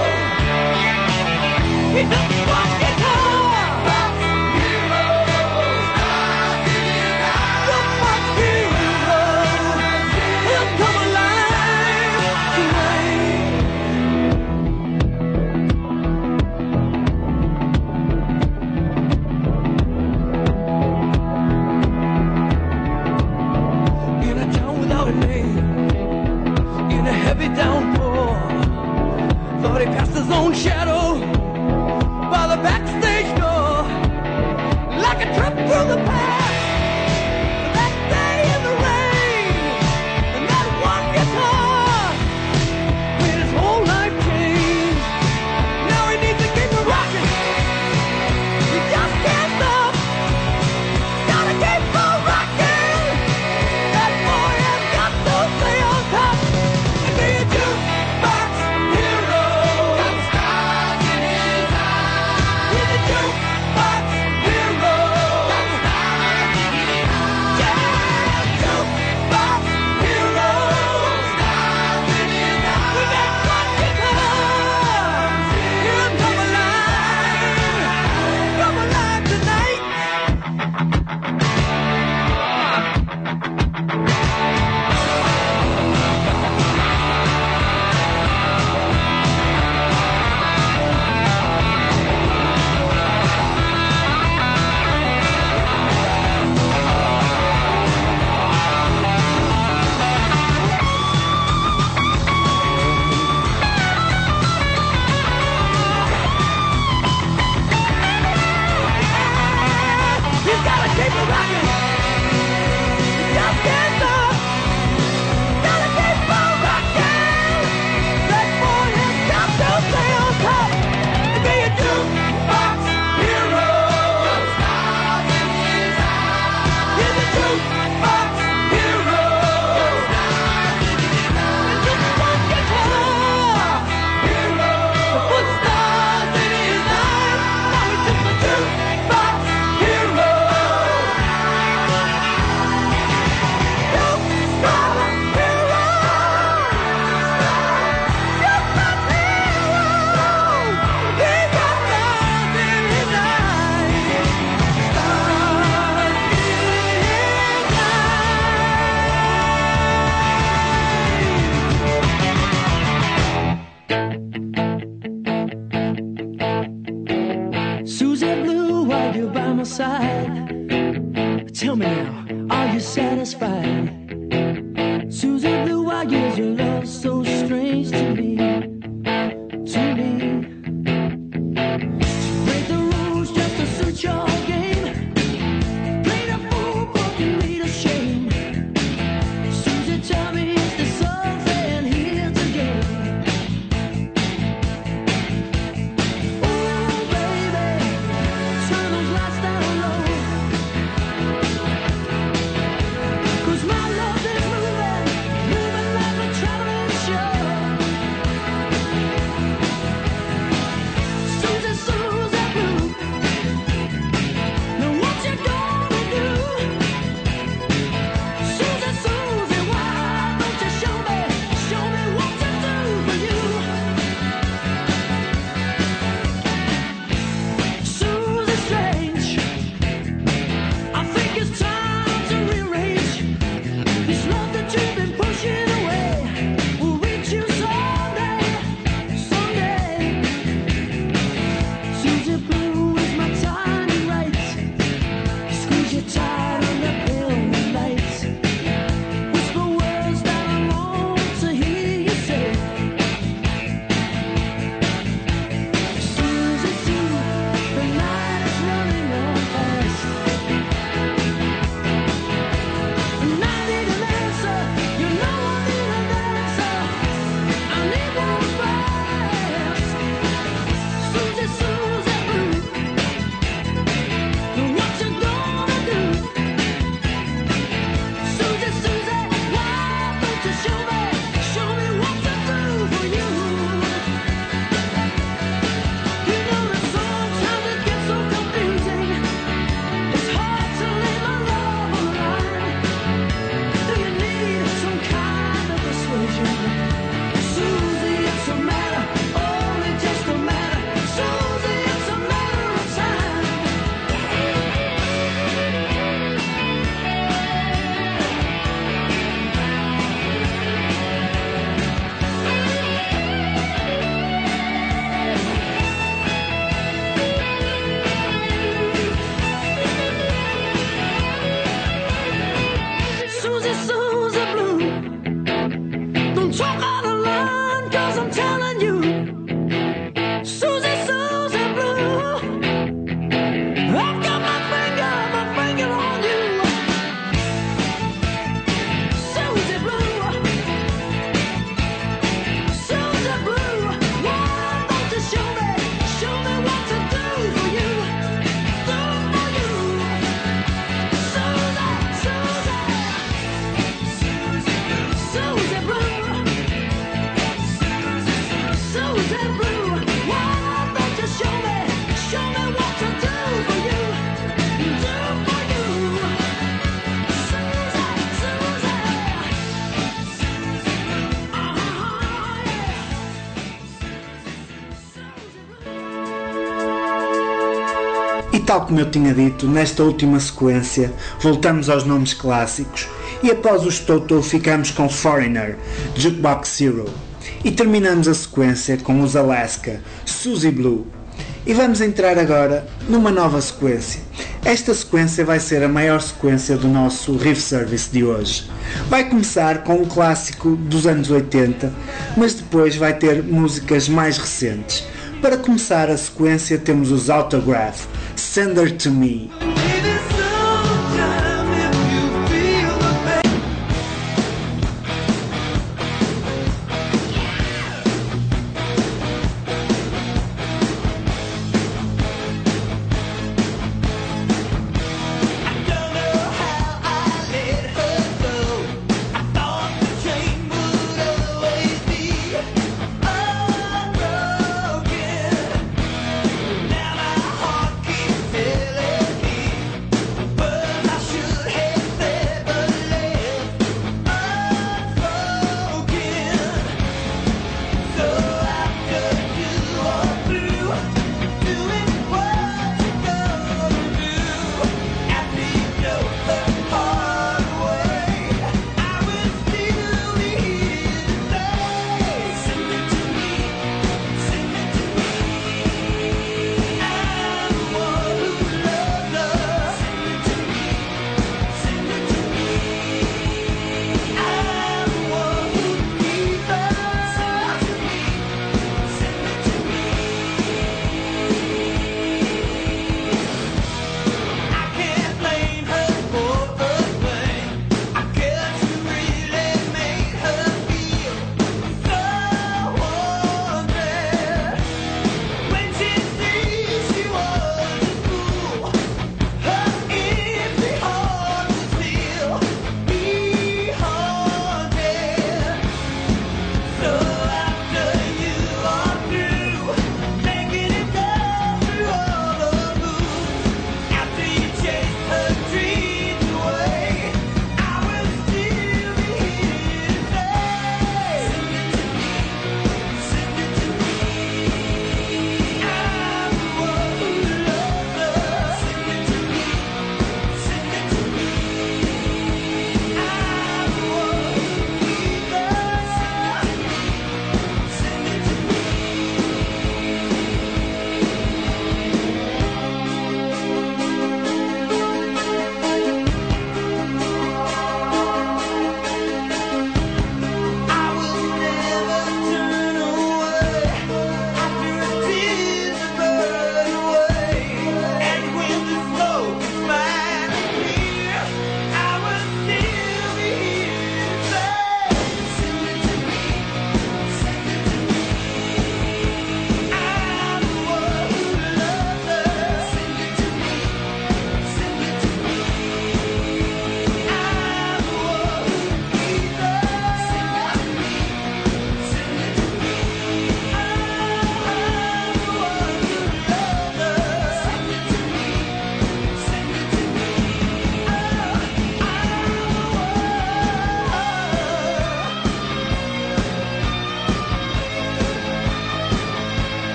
He took one guitar, box hero. Stars in his eyes. Jukebox hero. He'll come alive tonight. In a town without a name, in a heavy downpour, thought he passed his own shadow by the backstage door, like a trip through the past. That day in the rain, and that one guitar made his whole life change. Now he needs to keep it rocking. He just can't stop. Gotta keep on rocking. That boy has got to stay on top and be a jukebox hero. Got stars in his eyes. He's a jukebox hero. Got stars in his eyes. Yeah, jukebox hero. Stars in his eyes. With that one guitar, he'll come alive tonight. He's gotta keep it rocking. Just can't stop. Gotta keep on rocking. That boy has got to stay on top and be a jukebox hero. Stars in his eyes. He's a jukebox hero. Stars in his eyes. Just one guitar hero. Put stars in his eyes. Now he's just a jukebox hero. Susie Blue, are you by my side? Tell me now, are you satisfied? Susie Blue, why is your love so strange to me? To me. Break the rules just to suit your game. Play the fool, but can lead a shame. Susie, tell me, is there something here to gain? Ooh, baby, turn those lights down low. 'Cause my love tal como eu tinha dito, nesta última sequência voltamos aos nomes clássicos e após os Toto ficamos com Foreigner, Jukebox Hero e terminamos a sequência com os Alaska, Susie Blue. E vamos entrar agora numa nova sequência. Esta sequência vai ser a maior sequência do nosso Riff Service de hoje. Vai começar com um clássico dos anos 80, mas depois vai ter músicas mais recentes. Para começar a sequência temos os Autograph, Send Her To Me. Maybe sometime if you feel the pain. Don't know how I let her go. I thought the chain would always be unbroken. Now my heart keeps telling me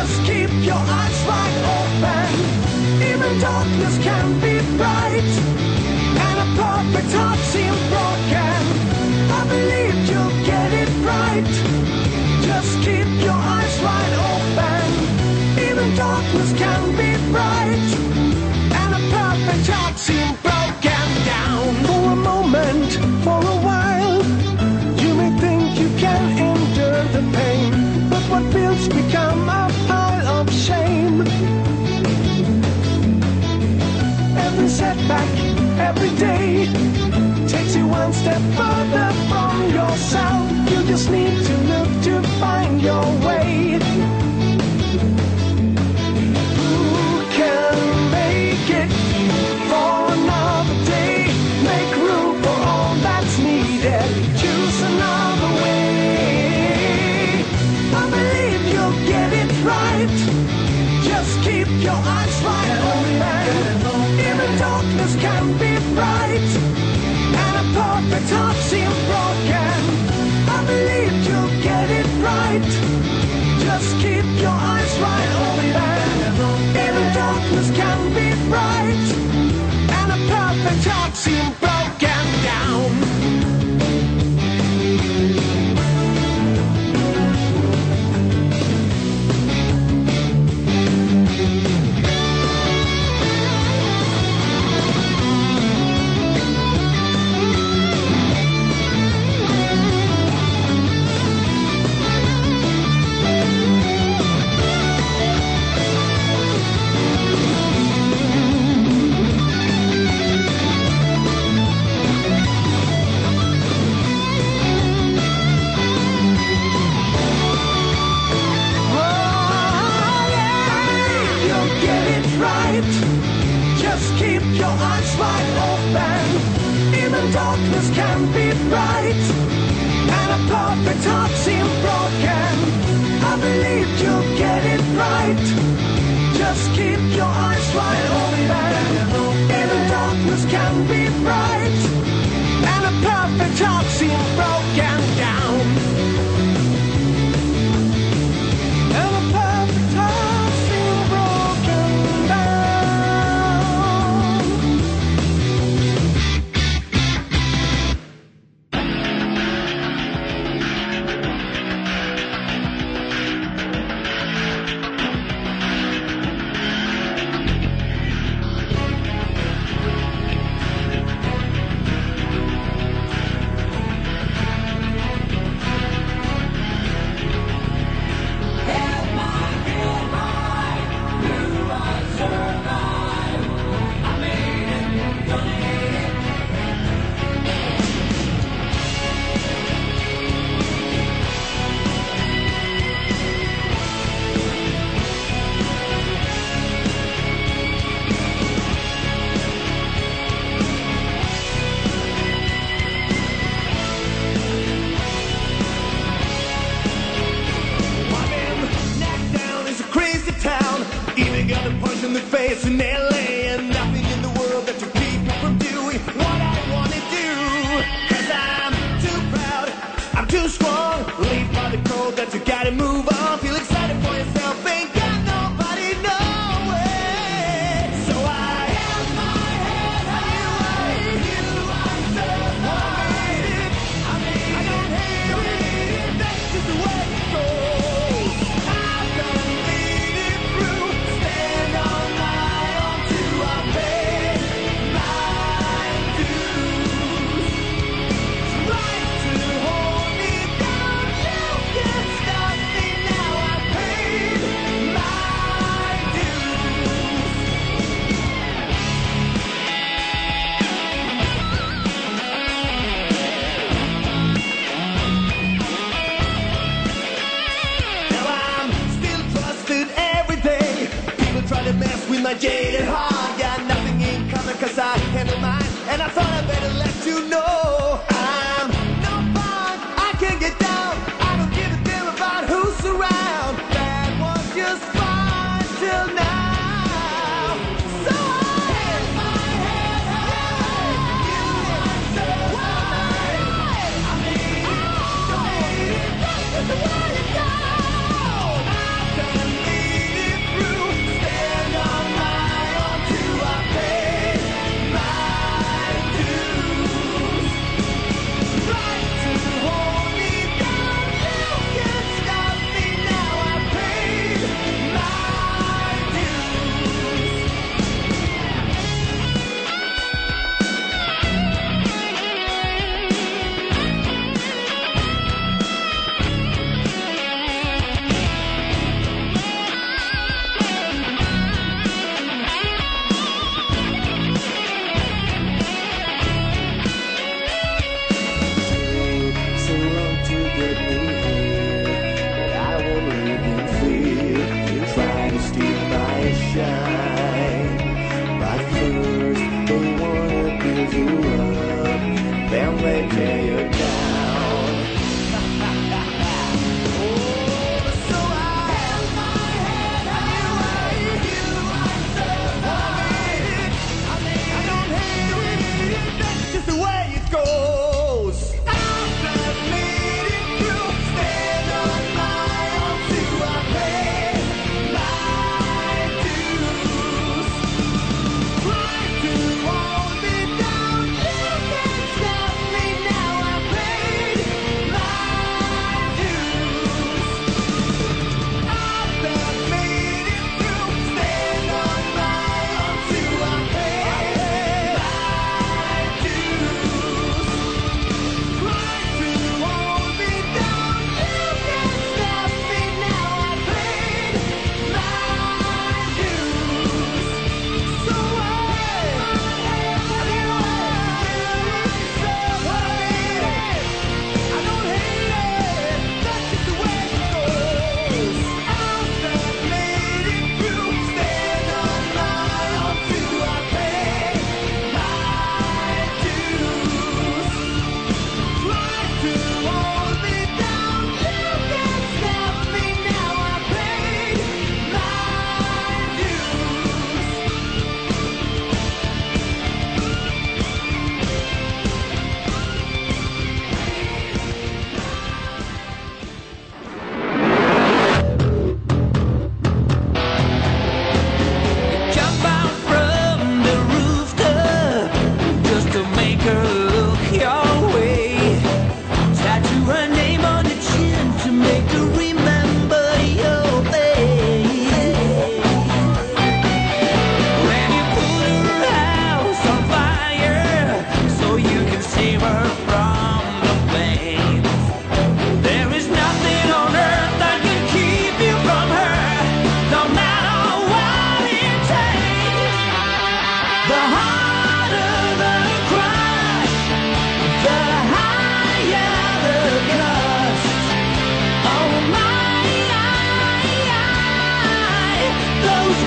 Just keep your eyes wide open. Even darkness can be bright, and a perfect heart seems broken. I believe you'll get it right. Just keep your eyes wide open. Even darkness can be bright, and a perfect heart seems broken down. For a moment, for a while, you may think you can endure the pain, but what builds become a pile of shame. Every setback, every day, takes you one step further from yourself. You just need to look to find your way. Who can make it for another day? Make room for all that's needed. Choose another way. I believe you'll get it right. Just keep your eyes wide open. Even darkness can be bright, and a perfect heart seems broken. I believe you'll get it right. Just keep your eyes wide open. Even darkness can be bright, and a perfect heart seems broken down. Just keep your eyes wide open. Even darkness can be bright, and a perfect heart seems broken. I believe you'll get it right. Just keep your eyes wide open. Even darkness can be bright, and a perfect heart seems broken down. And a perfect heart seems broken down. In the face in LA, and nothing in the world that will keep me from doing what I want to do. 'Cause I'm too proud, I'm too strong. Leave by the code that you gotta move on. Feel excited for yourself, ain't got nobody, no way. So I held my head high. You are so hard. I don't hate it, that's just the way it goes. I'm gonna lead it through, stand on my own till I pay my dues. Try to hold me down, you can't stop me now. I paid my dues. Now I'm still trusted every day. People try to mess with my jaded heart. Got nothing in common 'cause I handle mine, and I thought I better let you know I'm no fun. I can get down. I don't give a damn about who's around. That was just fine till now. So I held my head high. You are so high. I mean, don't hate it, that's just the way it goes. I'm gonna lead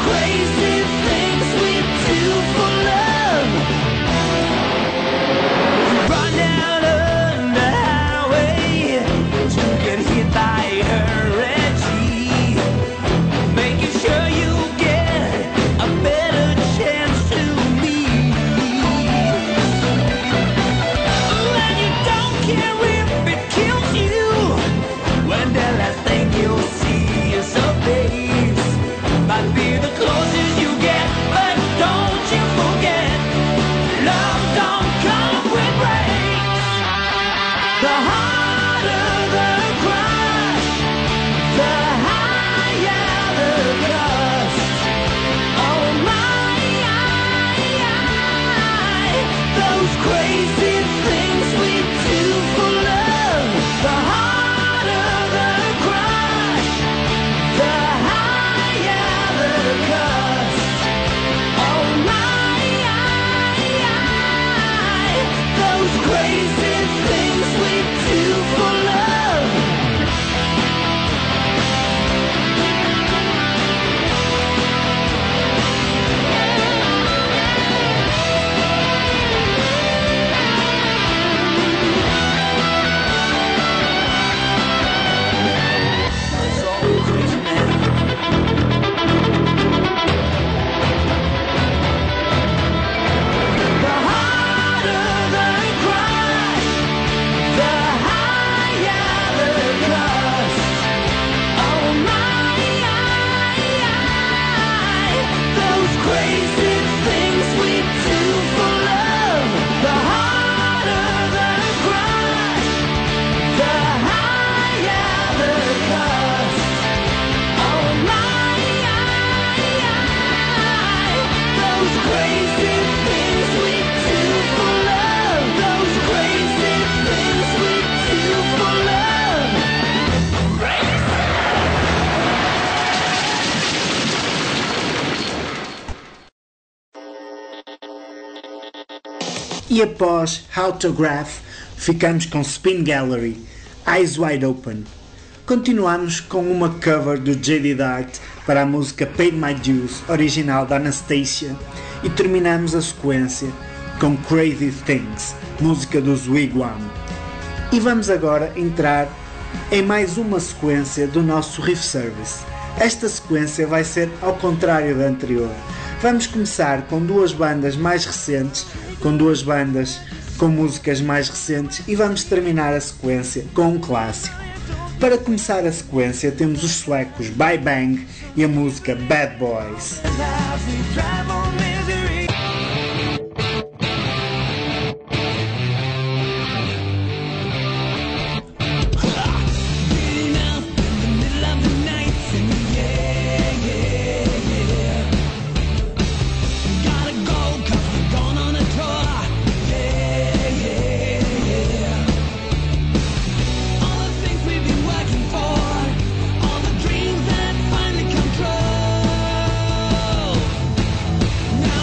crazy things we do for love. Run down on the highway to get hit by Reggie, making sure you get a better chance to meet. And you don't care if it kills you when the last thing you'll see is a face. Might be the closest you get, but don't you forget, love don't come with breaks. The harder the crush, the higher the cost. Oh my, those crazy things we do for love. The harder the crush, the higher the cost. Oh my, those crazy things we do for love. It's all crazy, man. The harder the crush, the higher the cost. Oh my, those crazy things we do for love. The harder the crush, the higher the cost. Oh my, those crazy things we do for love. Those crazy things we do for love. E após Autograph, ficamos com Spin Gallery, Eyes Wide Open. Continuamos com uma cover do J.D. Dart para a música Paid My Dues, original da Anastasia, e terminamos a sequência com Crazy Things, música dos Wigwam. E vamos agora entrar em mais uma sequência do nosso Riff Service. Esta sequência vai ser ao contrário da anterior. Vamos começar com duas bandas mais recentes, com duas bandas com músicas mais recentes, e vamos terminar a sequência com um clássico. Para começar a sequência temos os suecos Bye Bang e a música Bad Boys. Now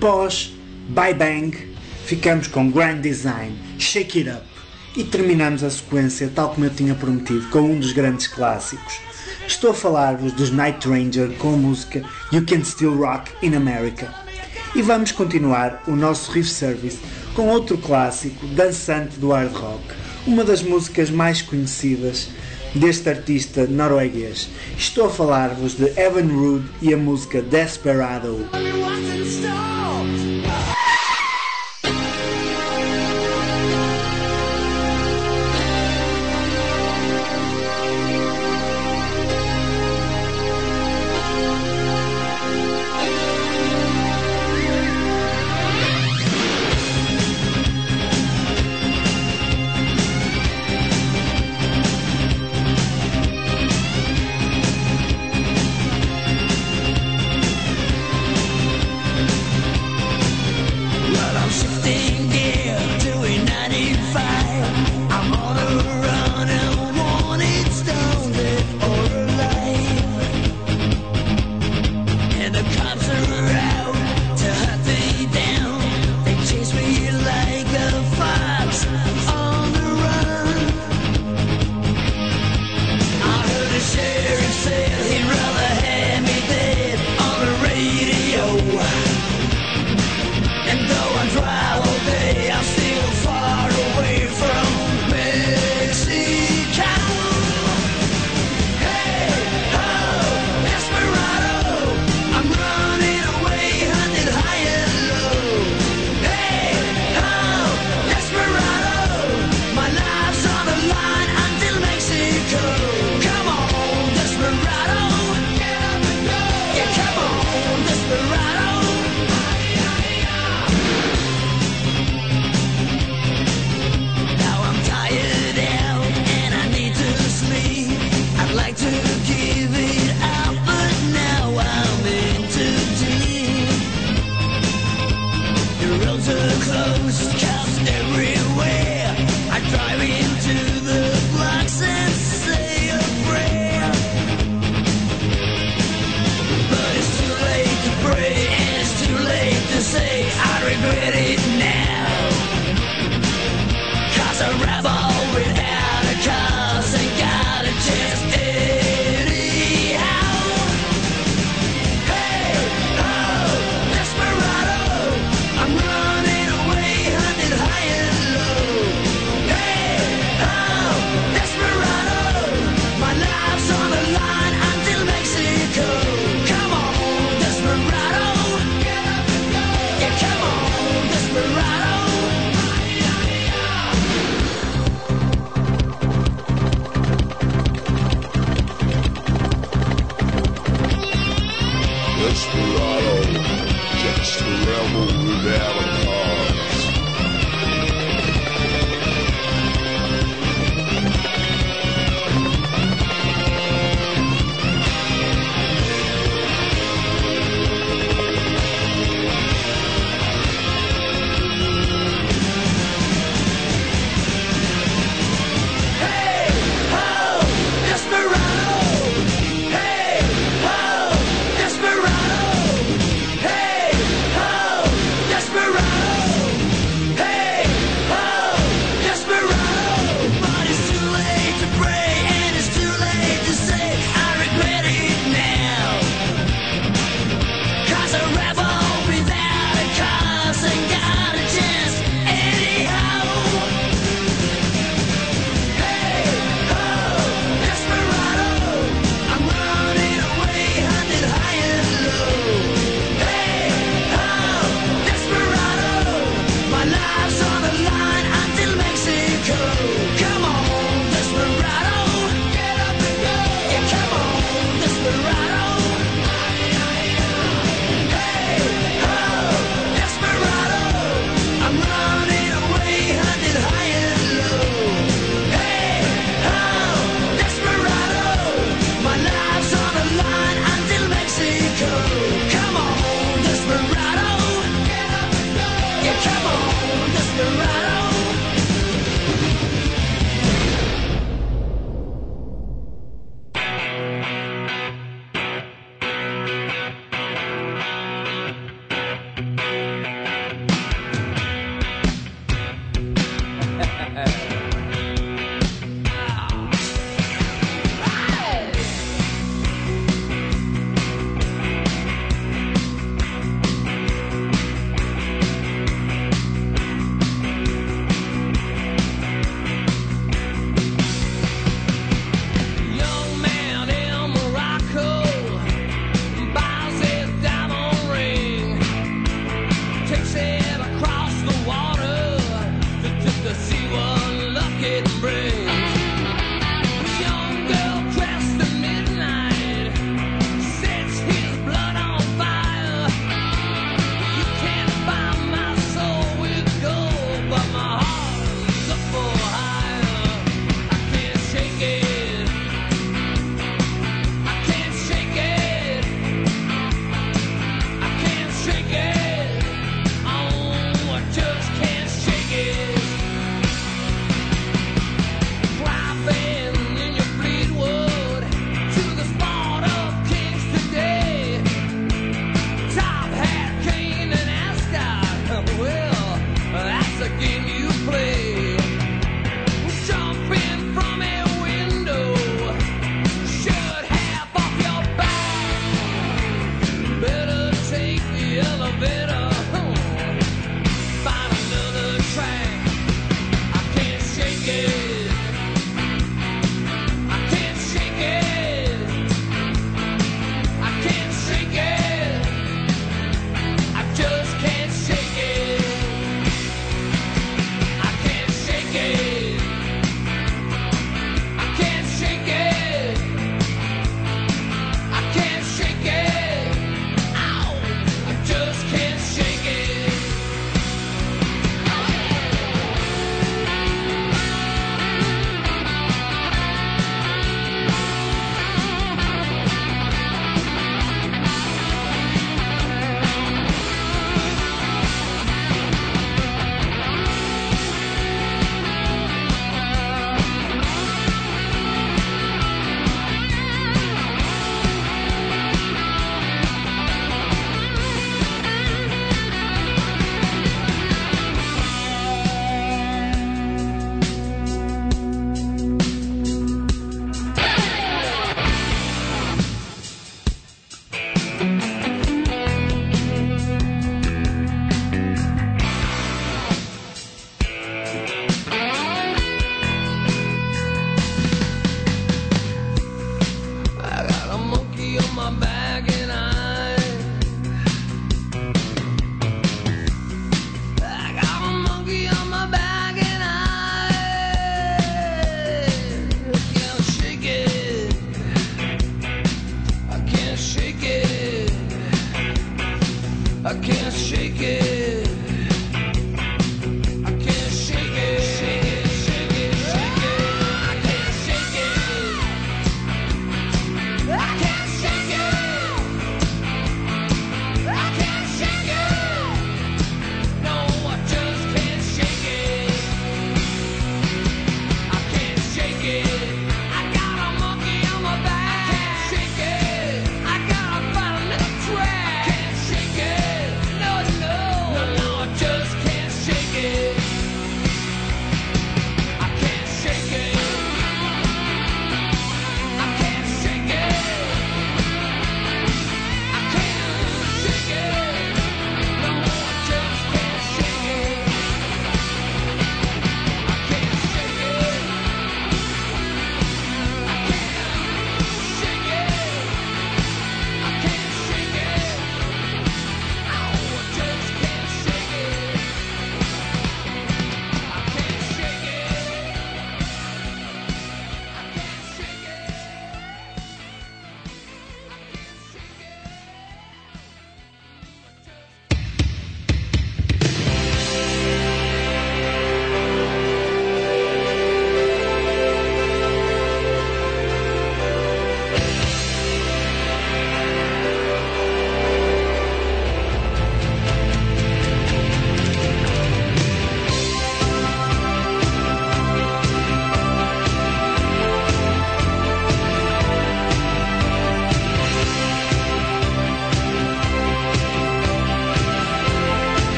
Após Bye Bang, ficamos com Grand Design, Shake It Up e terminamos a sequência tal como eu tinha prometido com um dos grandes clássicos. Estou a falar-vos dos Night Ranger com a música You Can Still Rock in America. E vamos continuar o nosso riff service com outro clássico dançante do hard rock, uma das músicas mais conhecidas deste artista norueguês. Estou a falar-vos de Evan Rude e a música Desperado.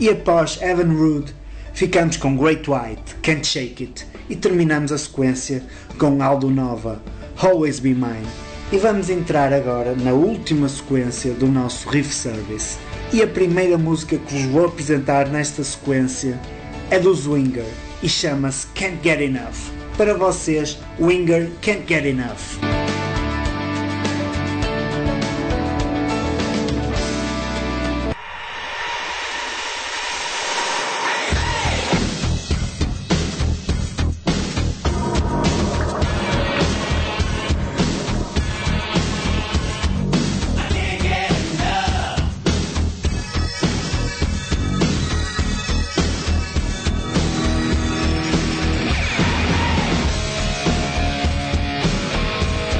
E após Evan Rude, ficamos com Great White, Can't Shake It, e terminamos a sequência com Aldo Nova, Always Be Mine. E vamos entrar agora na última sequência do nosso Riff Service. E a primeira música que vos vou apresentar nesta sequência é do Winger e chama-se Can't Get Enough. Para vocês, Winger, Can't Get Enough. I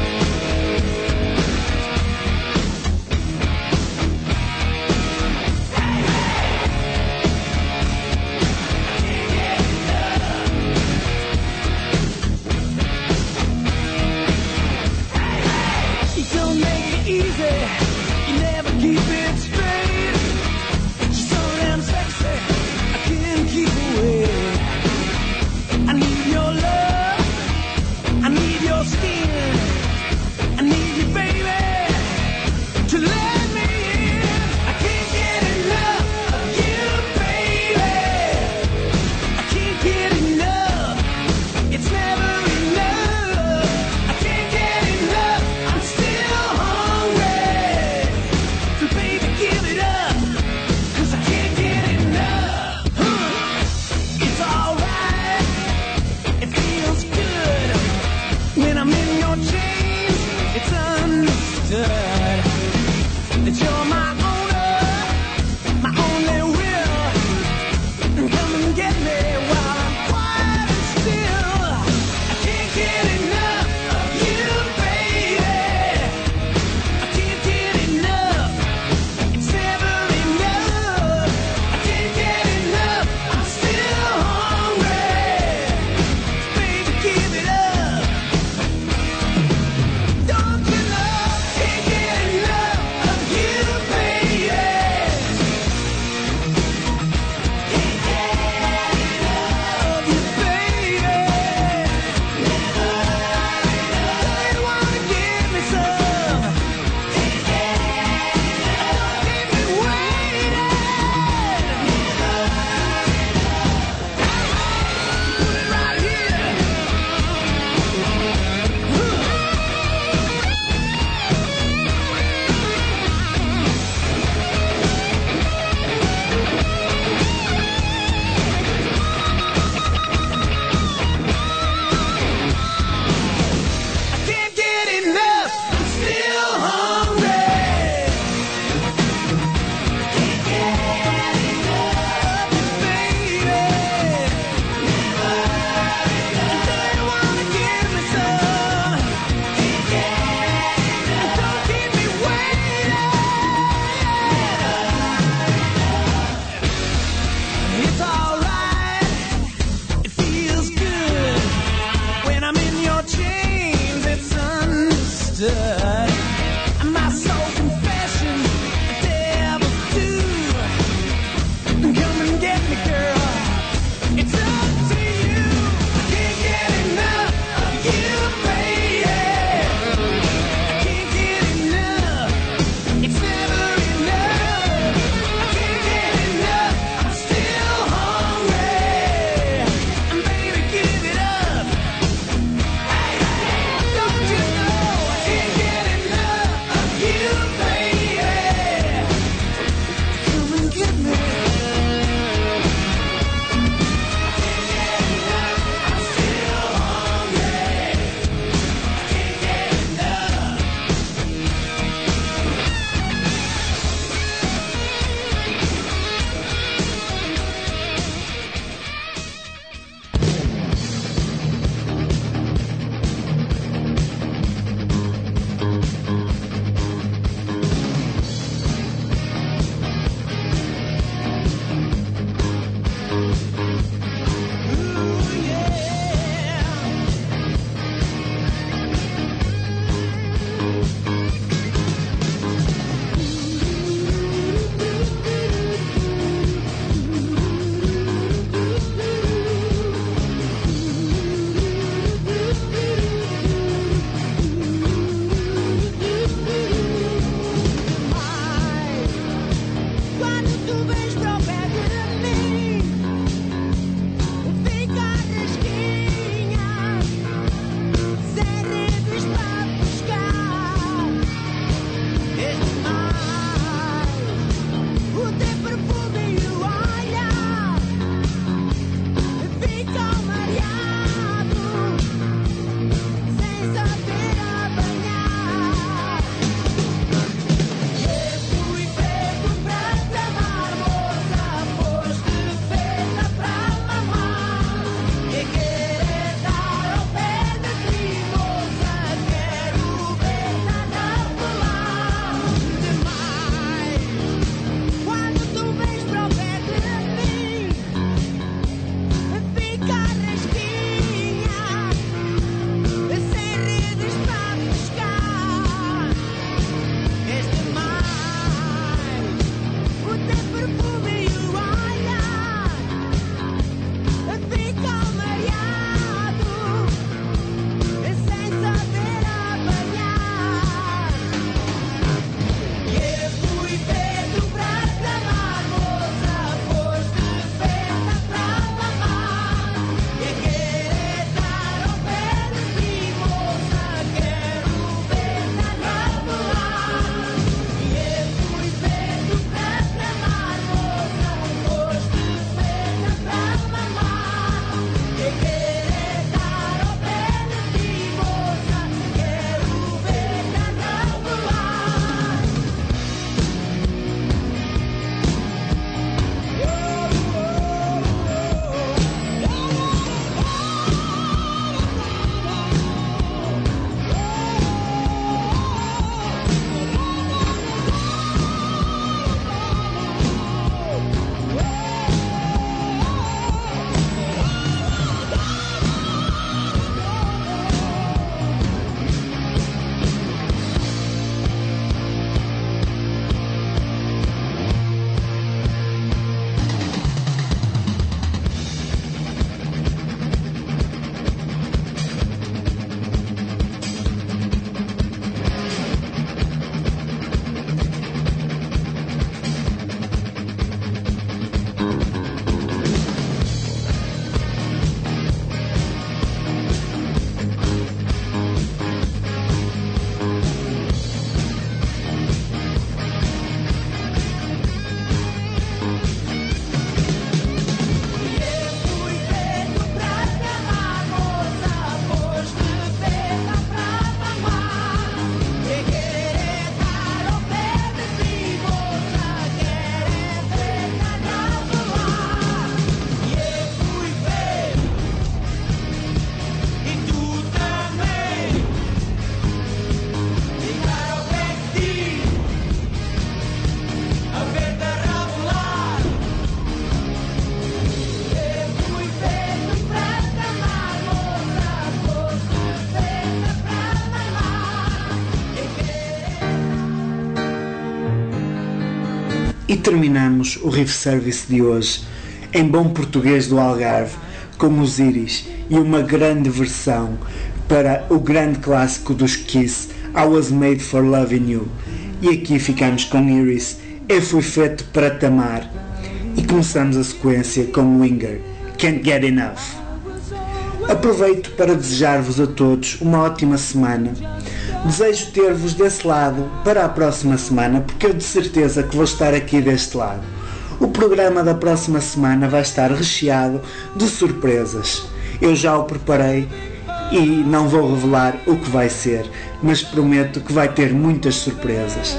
E terminamos o Riff Service de hoje, em bom português do Algarve, com os Iris e uma grande versão para o grande clássico dos Kiss, I Was Made for Loving You. E aqui ficamos com Iris, Eu Fui Feito para Te Amar. E começamos a sequência com Winger, Can't Get Enough. Aproveito para desejar-vos a todos uma ótima semana. Desejo ter-vos desse lado para a próxima semana, porque eu de certeza que vou estar aqui deste lado. O programa da próxima semana vai estar recheado de surpresas. Eu já o preparei e não vou revelar o que vai ser, mas prometo que vai ter muitas surpresas.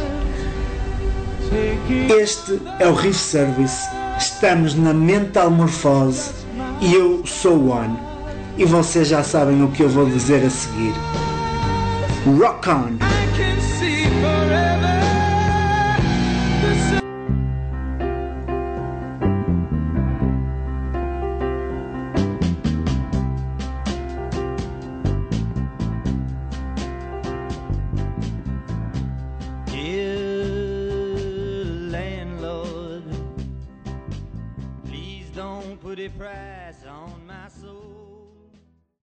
Este é o Riff Service, estamos na Mental Morphose e eu sou o One. E vocês já sabem o que eu vou dizer a seguir. Rock on! I can see forever. Dear landlord, please don't put a price on my soul.